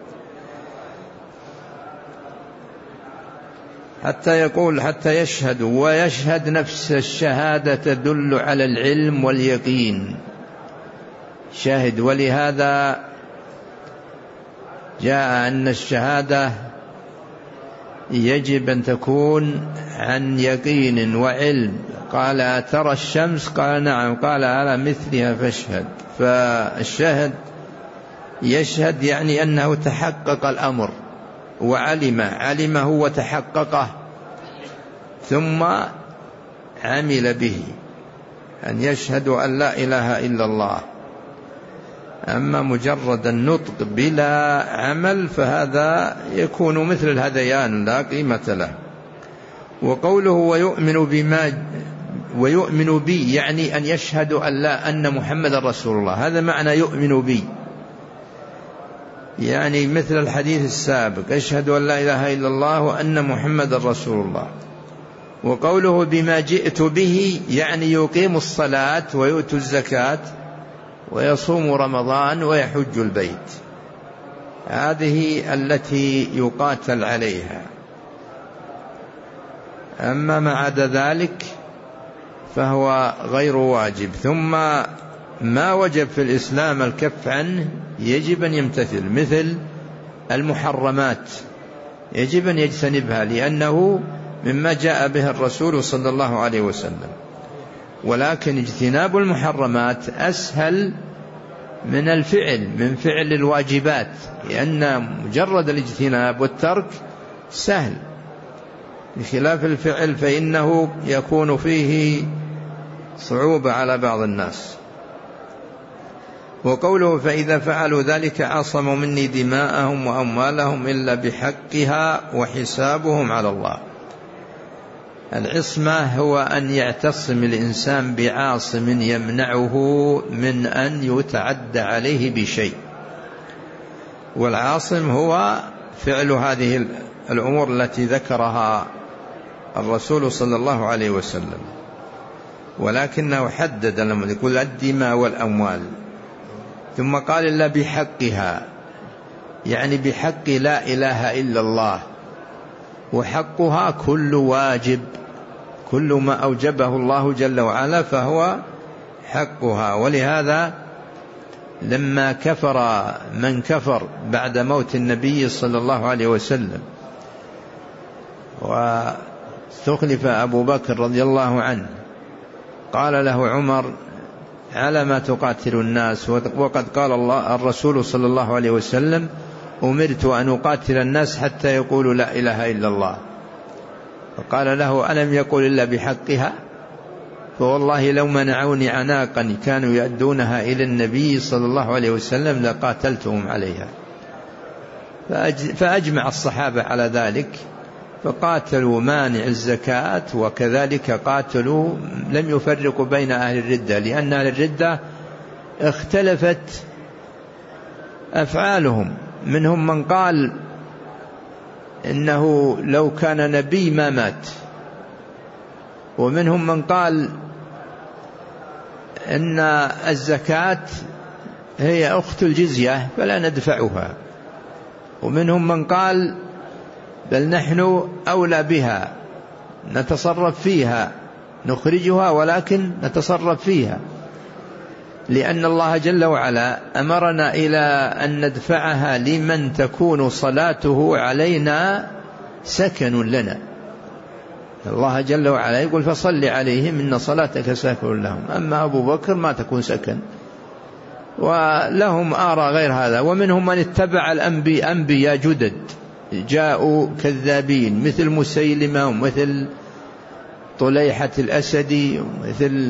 S2: حتى يقول حتى يشهد، ويشهد نفس الشهادة تدل على العلم واليقين، شاهد. ولهذا جاء أن الشهادة يجب أن تكون عن يقين وعلم. قال ترى الشمس؟ قال نعم. قال على مثلها فاشهد. فالشاهد يشهد يعني أنه تحقق الأمر وعلم علمه وتحققه ثم عمل به، أن يشهد أن لا إله إلا الله. أما مجرد النطق بلا عمل فهذا يكون مثل الهذيان لا قيمة له. وقوله ويؤمن بما ويؤمن بي يعني أن يشهد أن لا أن محمد رسول الله، هذا معنى يؤمن بي، يعني مثل الحديث السابق أشهد أن لا إله إلا الله وأن محمد رسول الله. وقوله بما جئت به يعني يقيم الصلاة ويؤتي الزكاة ويصوم رمضان ويحج البيت، هذه التي يقاتل عليها. أما ما عدا ذلك فهو غير واجب. ثم ما وجب في الإسلام الكف عنه يجب أن يمتثل، مثل المحرمات يجب أن يجتنبها لأنه مما جاء به الرسول صلى الله عليه وسلم. ولكن اجتناب المحرمات أسهل من الفعل من فعل الواجبات، لأن مجرد الاجتناب والترك سهل، بخلاف الفعل فإنه يكون فيه صعوبة على بعض الناس. وقوله فإذا فعلوا ذلك عصموا مني دماءهم وأموالهم إلا بحقها وحسابهم على الله. العصمة هو أن يعتصم الإنسان بعاصم يمنعه من أن يتعدى عليه بشيء، والعاصم هو فعل هذه الأمور التي ذكرها الرسول صلى الله عليه وسلم. ولكنه حدد لما يقول الدماء والأموال، ثم قال إلا بحقها، يعني بحق لا إله إلا الله. وحقها كل واجب، كل ما أوجبه الله جل وعلا فهو حقها. ولهذا لما كفر من كفر بعد موت النبي صلى الله عليه وسلم واستخلف أبو بكر رضي الله عنه، قال له عمر على ما تقاتل الناس وقد قال الله الرسول صلى الله عليه وسلم أمرت أن أقاتل الناس حتى يقولوا لا إله إلا الله. فقال له ألم يقول إلا بحقها؟ فوالله لو منعوني عناقا كانوا يؤدونها إلى النبي صلى الله عليه وسلم لقاتلتهم عليها. فأجمع الصحابة على ذلك، فقاتلوا مانع الزكاة، وكذلك قاتلوا لم يفرقوا بين أهل الردة، لأن أهل الردة اختلفت أفعالهم. منهم من قال إنه لو كان نبي ما مات، ومنهم من قال إن الزكاة هي أخت الجزية فلا ندفعها، ومنهم من قال بل نحن أولى بها نتصرف فيها، نخرجها ولكن نتصرف فيها، لأن الله جل وعلا أمرنا إلى أن ندفعها لمن تكون صلاته علينا سكن لنا. الله جل وعلا يقول فصل عليهم إن صلاتك سكن لهم. أما أبو بكر ما تكون سكن، ولهم آراء غير هذا. ومنهم من اتبع الأنبياء أنبياء جدد جاءوا كذابين مثل مسيلمة ومثل طليحة الأسدي ومثل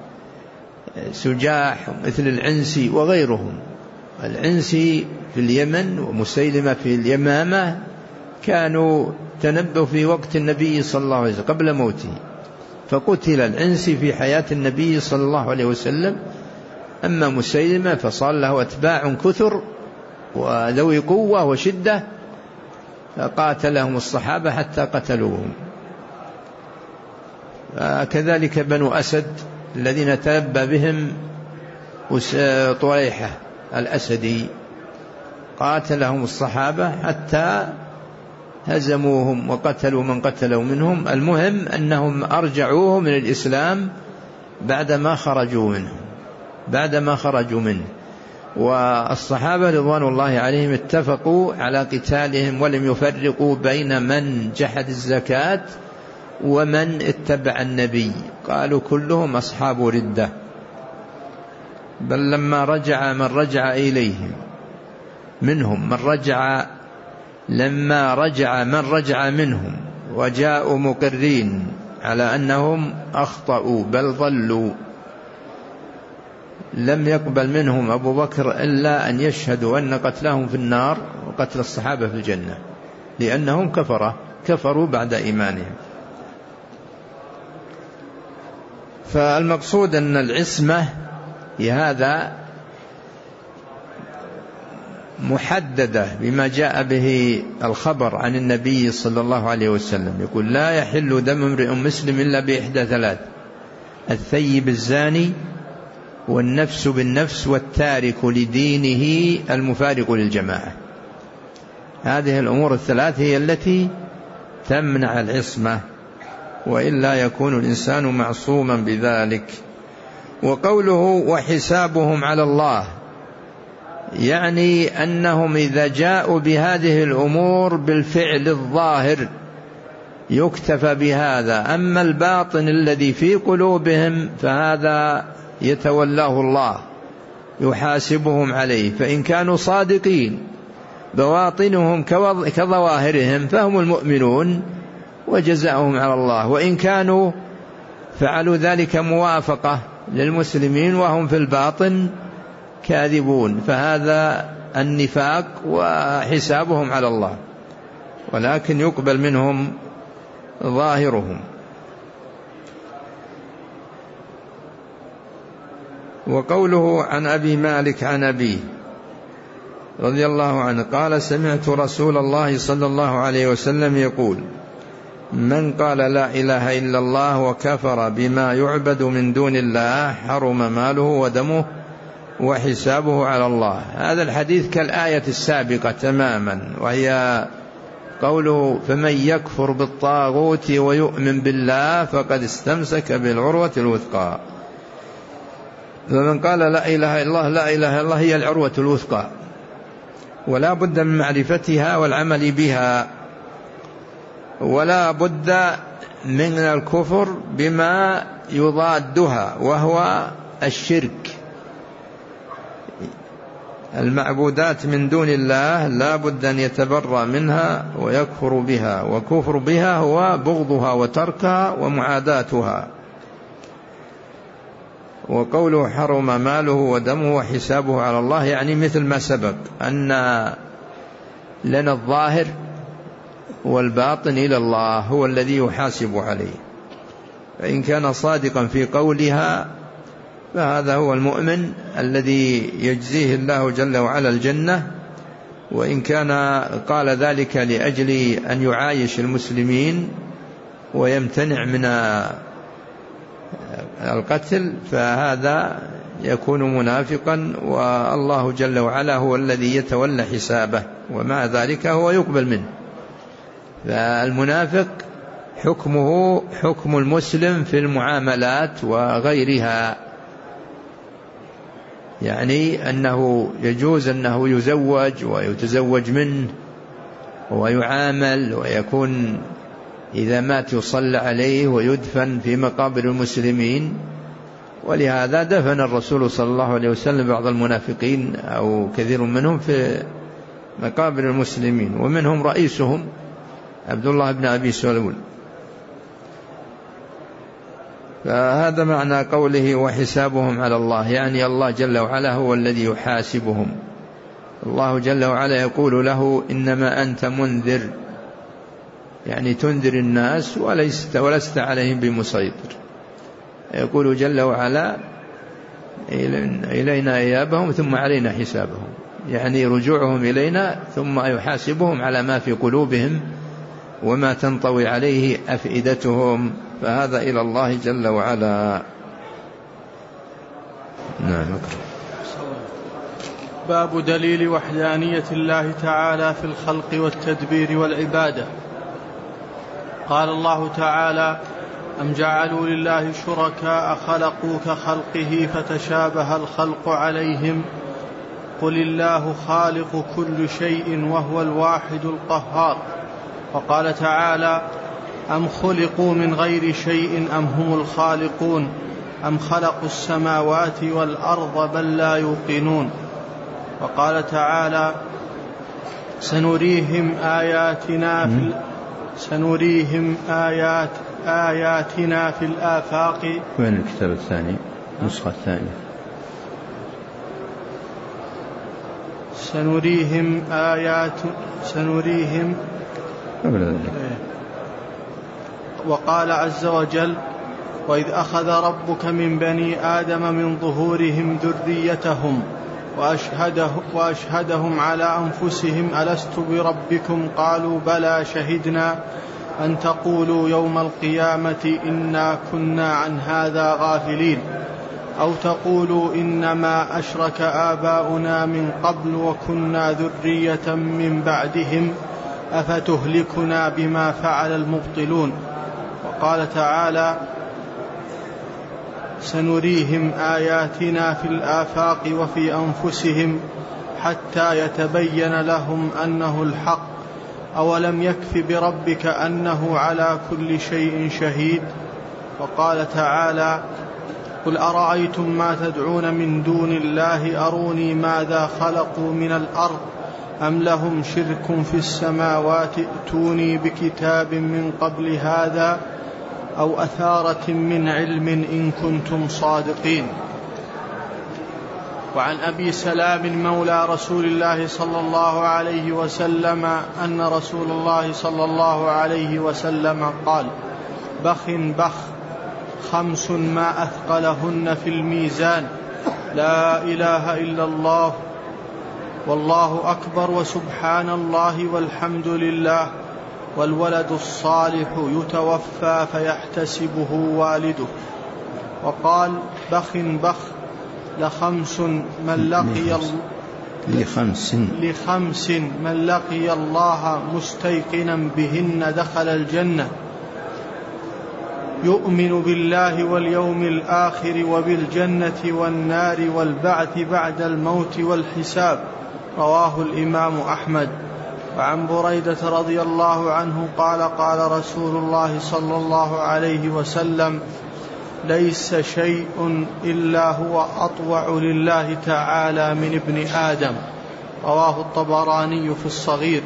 S2: سجاح ومثل العنسي وغيرهم. العنسي في اليمن ومسيلمة في اليمامة كانوا تنبؤوا في وقت النبي صلى الله عليه وسلم قبل موته، فقتل العنسي في حياة النبي صلى الله عليه وسلم. أما مسيلمة فصار له أتباع كثر وذوي قوة وشدة، فقاتلهم الصحابة حتى قتلوهم. كذلك بنو أسد الذين تنبأ بهم طليحة الأسدي، قاتلهم الصحابة حتى هزموهم وقتلوا من قتلوا منهم. المهم أنهم أرجعوه من الإسلام بعدما خرجوا منه بعدما خرجوا منه والصحابة رضوان الله عليهم اتفقوا على قتالهم، ولم يفرقوا بين من جحد الزكاة ومن اتبع النبي، قالوا كلهم أصحاب ردة. بل لما رجع من رجع إليهم منهم من رجع لما رجع من رجع منهم وجاءوا مقرين على أنهم أخطأوا بل ضلوا، لم يقبل منهم أبو بكر إلا أن يشهدوا أن قتلهم في النار وقتل الصحابة في الجنة، لأنهم كفروا كفروا بعد إيمانهم. فالمقصود أن العصمة هذا محددة بما جاء به الخبر عن النبي صلى الله عليه وسلم، يقول لا يحل دم امرئ مسلم إلا بإحدى ثلاث: الثيب الزاني، والنفس بالنفس، والتارك لدينه المفارق للجماعة. هذه الأمور الثلاث هي التي تمنع العصمة، وإلا يكون الإنسان معصوما بذلك. وقوله وحسابهم على الله، يعني أنهم إذا جاءوا بهذه الأمور بالفعل الظاهر يكتفى بهذا، أما الباطن الذي في قلوبهم فهذا يتولاه الله يحاسبهم عليه. فإن كانوا صادقين بواطنهم كظواهرهم فهم المؤمنون وجزاؤهم على الله، وإن كانوا فعلوا ذلك موافقة للمسلمين وهم في الباطن كاذبون فهذا النفاق وحسابهم على الله، ولكن يقبل منهم ظاهرهم. وقوله عن أبي مالك عن أبيه رضي الله عنه قال سمعت رسول الله صلى الله عليه وسلم يقول: من قال لا إله إلا الله وكفر بما يعبد من دون الله حرم ماله ودمه وحسابه على الله. هذا الحديث كالآية السابقة تماما، وهي قوله: فمن يكفر بالطاغوت ويؤمن بالله فقد استمسك بالعروة الوثقى. فمن قال لا إله إلا الله، لا إله إلا الله هي العروة الوثقى، ولا بد من معرفتها والعمل بها، ولا بد من الكفر بما يضادها وهو الشرك. المعبودات من دون الله لا بد أن يتبرأ منها ويكفر بها، وكفر بها هو بغضها وتركها ومعاداتها. وقوله حرم ماله ودمه وحسابه على الله، يعني مثل ما سبق أن لنا الظاهر والباطن إلى الله هو الذي يحاسب عليه، فإن كان صادقا في قولها فهذا هو المؤمن الذي يجزيه الله جل وعلا الجنة، وإن كان قال ذلك لأجل أن يعايش المسلمين ويمتنع من القتل فهذا يكون منافقا، والله جل وعلا هو الذي يتولى حسابه، ومع ذلك هو يقبل منه. فالمنافق حكمه حكم المسلم في المعاملات وغيرها، يعني أنه يجوز أنه يزوج ويتزوج منه ويعامل، ويكون إذا مات يصلى عليه ويدفن في مقابر المسلمين. ولهذا دفن الرسول صلى الله عليه وسلم بعض المنافقين أو كثير منهم في مقابر المسلمين، ومنهم رئيسهم عبد الله بن أبي سلول. فهذا معنى قوله وحسابهم على الله، يعني الله جل وعلا هو الذي يحاسبهم. الله جل وعلا يقول له إنما أنت منذر، يعني تنذر الناس ولست, ولست عليهم بمسيطر. يقول جل وعلا إلينا إيابهم ثم علينا حسابهم، يعني رجوعهم إلينا ثم يحاسبهم على ما في قلوبهم وما تنطوي عليه أفئدتهم، فهذا إلى الله جل وعلا. نعم.
S1: باب دليل وحدانية الله تعالى في الخلق والتدبير والعبادة. قال الله تعالى: أم جعلوا لله شركاء خلقوا كخلقه فتشابه الخلق عليهم قل الله خالق كل شيء وهو الواحد القهار. وقال تعالى: أم خلقوا من غير شيء أم هم الخالقون أم خلقوا السماوات والأرض بل لا يوقنون. وقال تعالى: سنريهم آياتنا في سنريهم آيات آياتنا في الآفاق.
S2: وين الكتاب الثاني؟ النسخة الثانية.
S1: سنريهم آيات سنريهم وقال عز وجل: وإذ أخذ ربك من بني آدم من ظهورهم ذريتهم وأشهده وأشهدهم على أنفسهم ألست بربكم قالوا بلى شهدنا أن تقولوا يوم القيامة إنا كنا عن هذا غافلين أو تقولوا إنما أشرك آباؤنا من قبل وكنا ذرية من بعدهم أفتهلكنا بما فعل المبطلون. وقال تعالى: سنريهم آياتنا في الآفاق وفي أنفسهم حتى يتبين لهم أنه الحق أولم يكف بربك أنه على كل شيء شهيد. وقال تعالى: قل أرأيتم ما تدعون من دون الله أروني ماذا خلقوا من الأرض أم لهم شرك في السماوات ائتوني بكتاب من قبل هذا أو أثارة من علم إن كنتم صادقين. وعن أبي سلام مولى رسول الله صلى الله عليه وسلم أن رسول الله صلى الله عليه وسلم قال: بخ بخ خمس ما أثقلهن في الميزان لا إله إلا الله والله أكبر وسبحان الله والحمد لله والولد الصالح يتوفى فيحتسبه والده. وقال: بخ بخ لخمس من لقي
S2: لخمس
S1: لخمس من لقي الله مستيقنا بهن دخل الجنة يؤمن بالله واليوم الآخر وبالجنة والنار والبعث بعد الموت والحساب. رواه الإمام أحمد. وعن بريدة رضي الله عنه قال: قال رسول الله صلى الله عليه وسلم: ليس شيء إلا هو أطوع لله تعالى من ابن آدم. رواه الطبراني في الصغير.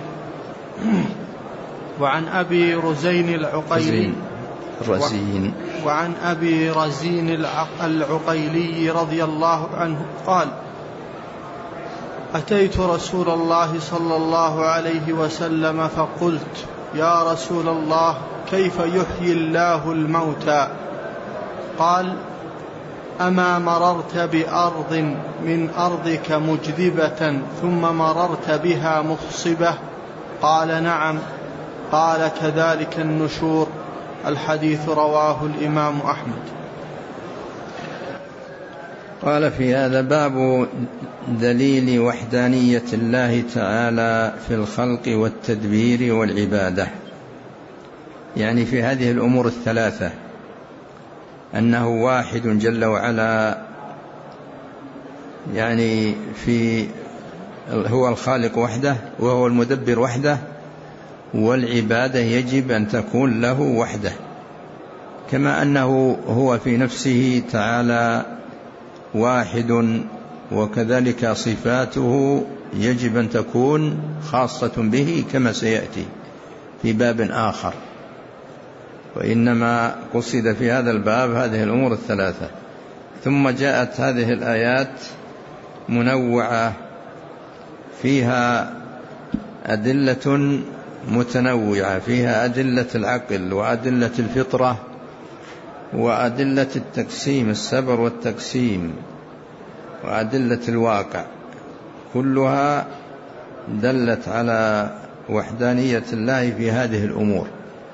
S1: وعن أبي رزين العقيلي
S2: رزين
S1: وعن أبي رزين العقيلي رضي الله عنه قال: أتيت رسول الله صلى الله عليه وسلم فقلت: يا رسول الله كيف يحيي الله الموتى؟ قال: أما مررت بأرض من أرضك مجذبة ثم مررت بها مخصبة؟ قال نعم. قال كذلك النشور. الحديث رواه الإمام أحمد.
S2: قال في هذا باب دليل وحدانية الله تعالى في الخلق والتدبير والعبادة، يعني في هذه الأمور الثلاثة، أنه واحد جل وعلا، يعني في هو الخالق وحده وهو المدبر وحده، والعبادة يجب أن تكون له وحده، كما أنه هو في نفسه تعالى واحد، وكذلك صفاته يجب أن تكون خاصة به كما سيأتي في باب آخر. وإنما قصد في هذا الباب هذه الأمور الثلاثة. ثم جاءت هذه الآيات منوعة فيها أدلة متنوعة، فيها أدلة العقل وأدلة الفطرة وأدلة التقسيم، السبر والتقسيم، وأدلة الواقع، كلها دلت على وحدانية الله في هذه الأمور.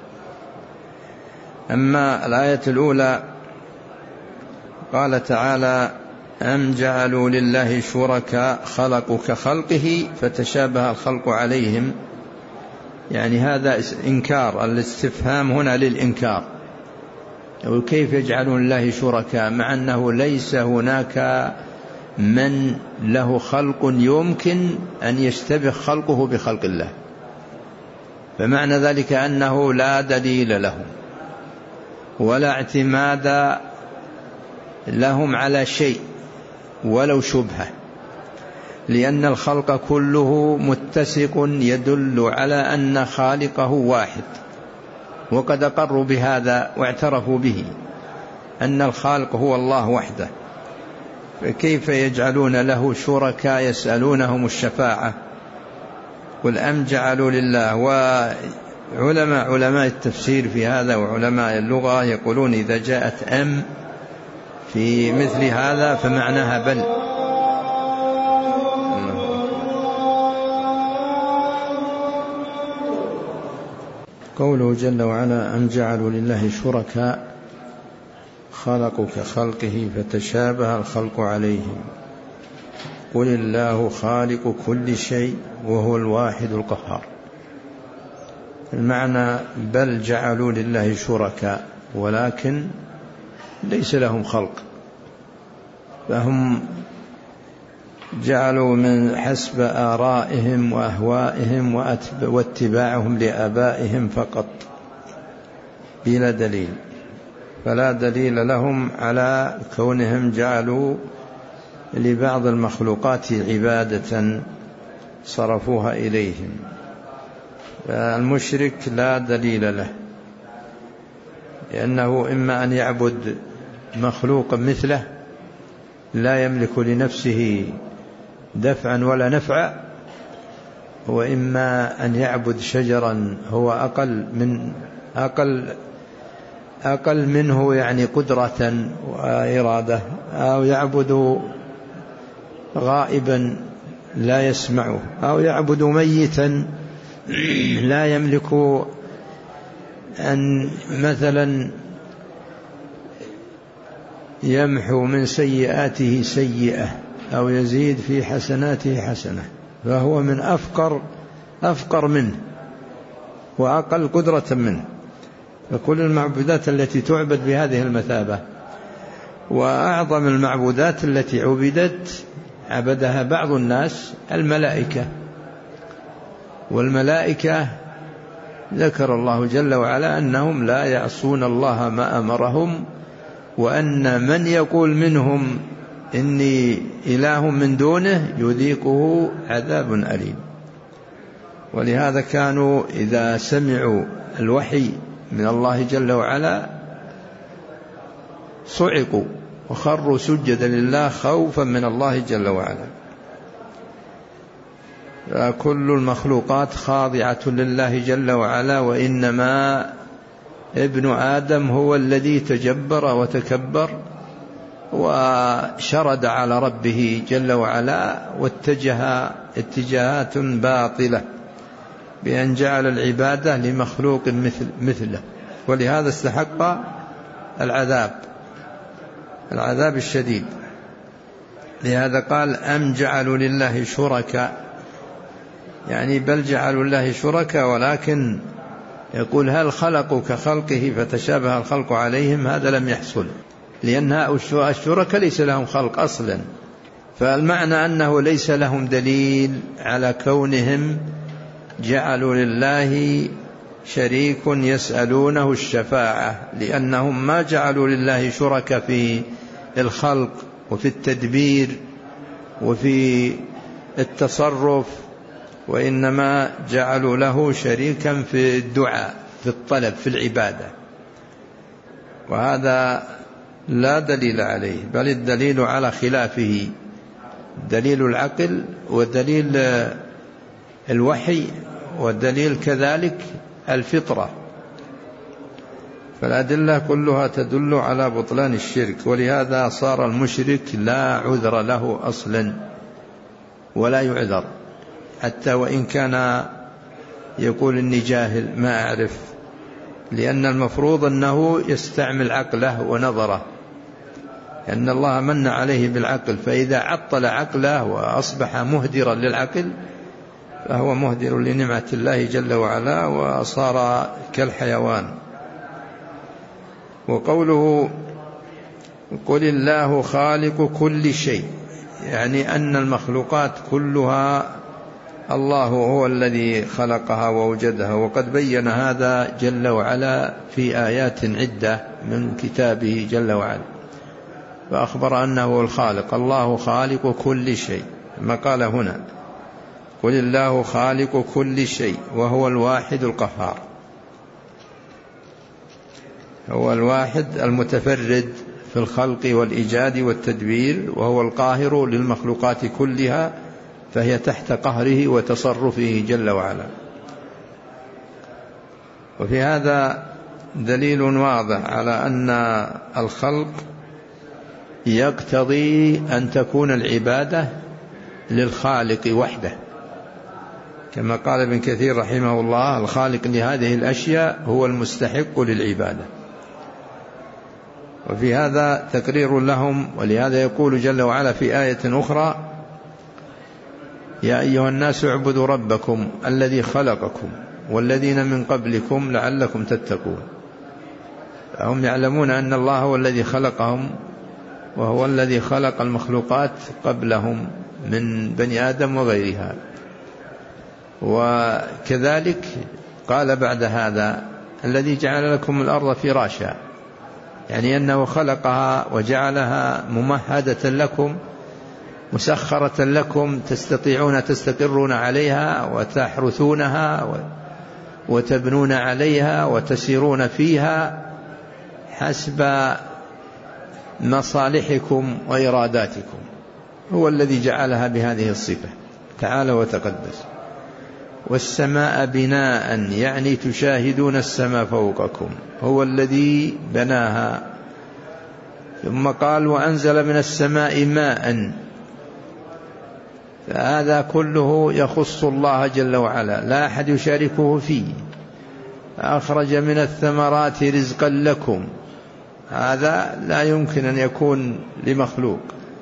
S2: أما الآية الأولى قال تعالى: أم جعلوا لله شركاء خلقوا كخلقه فتشابه الخلق عليهم، يعني هذا إنكار، الاستفهام هنا للإنكار. وكيف يجعلون الله شركاء مع أنه ليس هناك من له خلق يمكن أن يشتبه خلقه بخلق الله؟ فمعنى ذلك أنه لا دليل لهم ولا اعتماد لهم على شيء ولو شبهة، لأن الخلق كله متسق يدل على أن خالقه واحد، وقد أقروا بهذا واعترفوا به أن الخالق هو الله وحده، فكيف يجعلون له شركاء يسألونهم الشفاعة؟ قل أم جعلوا لله. وعلماء علماء التفسير في هذا وعلماء اللغة يقولون إذا جاءت أم في مثل هذا فمعناها بل. قوله جل وعلا: أم جعلوا لله شركاء خلقوا كخلقه فتشابه الخلق عليهم قل الله خالق كل شيء وهو الواحد القهار. المعنى بل جعلوا لله شركاء ولكن ليس لهم خلق، فهم جعلوا من حسب آرائهم وأهوائهم واتباعهم لآبائهم فقط بلا دليل، فلا دليل لهم على كونهم جعلوا لبعض المخلوقات عبادة صرفوها إليهم. فالمشرك لا دليل له، لأنه إما أن يعبد مخلوقا مثله لا يملك لنفسه دفعا ولا نفعا، وإما أن يعبد شجرا هو أقل من أقل أقل منه يعني قدرة وإرادة، أو يعبد غائبا لا يسمعه، أو يعبد ميتا لا يملك أن مثلا يمحو من سيئاته سيئة أو يزيد في حسناته حسنة، فهو من أفقر أفقر منه وأقل قدرة منه. فكل المعبودات التي تعبد بهذه المثابة، وأعظم المعبودات التي عبدت عبدها بعض الناس الملائكة، والملائكة ذكر الله جل وعلا أنهم لا يعصون الله ما أمرهم، وأن من يقول منهم إني إله من دونه يذيقه عذاب أليم. ولهذا كانوا إذا سمعوا الوحي من الله جل وعلا صعقوا وخروا سجدا لله خوفا من الله جل وعلا. كل المخلوقات خاضعة لله جل وعلا، وإنما ابن آدم هو الذي تجبر وتكبر وشرد على ربه جل وعلا واتجه اتجاهات باطلة بأن جعل العبادة لمخلوق مثل مثله، ولهذا استحق العذاب العذاب الشديد. لهذا قال أم جعلوا لله شركاء، يعني بل جعلوا لله شركاء، ولكن يقول هل خلقوا كخلقه فتشابه الخلق عليهم؟ هذا لم يحصل، لأن الشركاء ليس لهم خلق أصلا. فالمعنى أنه ليس لهم دليل على كونهم جعلوا لله شريك يسألونه الشفاعة، لأنهم ما جعلوا لله شركاء في الخلق وفي التدبير وفي التصرف، وإنما جعلوا له شريكا في الدعاء، في الطلب، في العبادة، وهذا لا دليل عليه، بل الدليل على خلافه دليل العقل ودليل الوحي ودليل كذلك الفطرة. فالأدلة كلها تدل على بطلان الشرك، ولهذا صار المشرك لا عذر له أصلا ولا يعذر، حتى وإن كان يقول إني جاهل ما أعرف، لأن المفروض أنه يستعمل عقله ونظره، لأن الله من عليه بالعقل، فإذا عطل عقله وأصبح مهدرا للعقل فهو مهدر لنعمة الله جل وعلا وصار كالحيوان. وقوله قل الله خالق كل شيء، يعني أن المخلوقات كلها الله هو الذي خلقها ووجدها، وقد بين هذا جل وعلا في آيات عدة من كتابه جل وعلا، فأخبر أنه الخالق، الله خالق كل شيء، ما قال هنا قل الله خالق كل شيء وهو الواحد القهار، هو الواحد المتفرد في الخلق والإيجاد والتدبير، وهو القاهر للمخلوقات كلها، فهي تحت قهره وتصرفه جل وعلا. وفي هذا دليل واضح على أن الخلق يقتضي أن تكون العبادة للخالق وحده، كما قال ابن كثير رحمه الله الخالق لهذه الأشياء هو المستحق للعبادة. وفي هذا تقرير لهم، ولهذا يقول جل وعلا في آية أخرى يا أيها الناس اعبدوا ربكم الذي خلقكم والذين من قبلكم لعلكم تتقون. هم يعلمون أن الله هو الذي خلقهم، وهو الذي خلق المخلوقات قبلهم من بني آدم وغيرها. وكذلك قال بعد هذا الذي جعل لكم الأرض فراشا، يعني أنه خلقها وجعلها ممهدة لكم مسخرة لكم، تستطيعون تستقرون عليها وتحرثونها وتبنون عليها وتسيرون فيها حسب مصالحكم وإراداتكم. هو الذي جعلها بهذه الصفة تعالى وتقدس. والسماء بناء، يعني تشاهدون السماء فوقكم، هو الذي بناها. ثم قال وأنزل من السماء ماء، فهذا كله يخص الله جل وعلا، لا أحد يشاركه فيه. أخرج من الثمرات رزقا لكم، هذا لا يمكن أن يكون لمخلوق.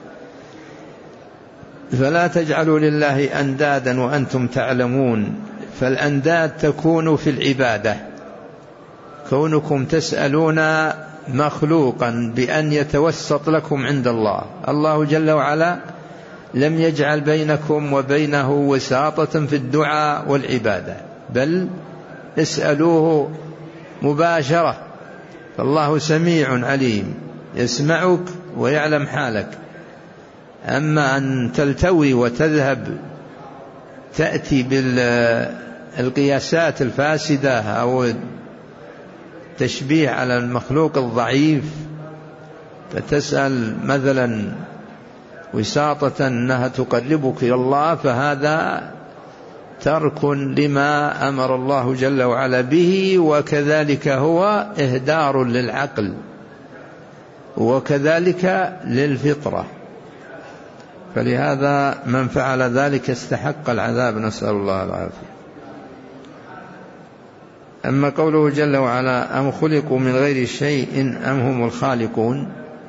S2: فلا تجعلوا لله أندادا وأنتم تعلمون، فالأنداد تكون في العبادة، كونكم تسألون مخلوقا بأن يتوسط لكم عند الله. الله جل وعلا لم يجعل بينكم وبينه وساطة في الدعاء والعبادة، بل اسألوه مباشرة، فالله سميع عليم يسمعك ويعلم حالك. أما أن تلتوي وتذهب تأتي بالقياسات الفاسدة أو تشبيه على المخلوق الضعيف، فتسأل مثلا وساطة أنها تقربك إلى الله، فهذا ترك لما أمر الله جل وعلا به، وكذلك هو إهدار للعقل، وكذلك للفطرة، فلهذا من فعل ذلك استحق العذاب، نسأل الله العافية. أما قوله جل وعلا أم خلقوا من غير شيء أم هم الخالقون،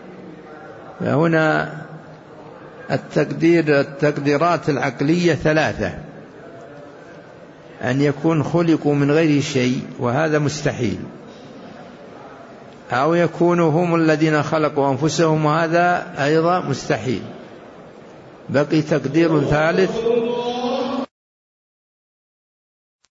S2: فهنا التقدير التقديرات العقلية ثلاثة: أن يكون خلقوا من غير شيء وهذا مستحيل، أو يكونوا هم الذين خلقوا أنفسهم وهذا أيضا مستحيل. بقي تقدير ثالث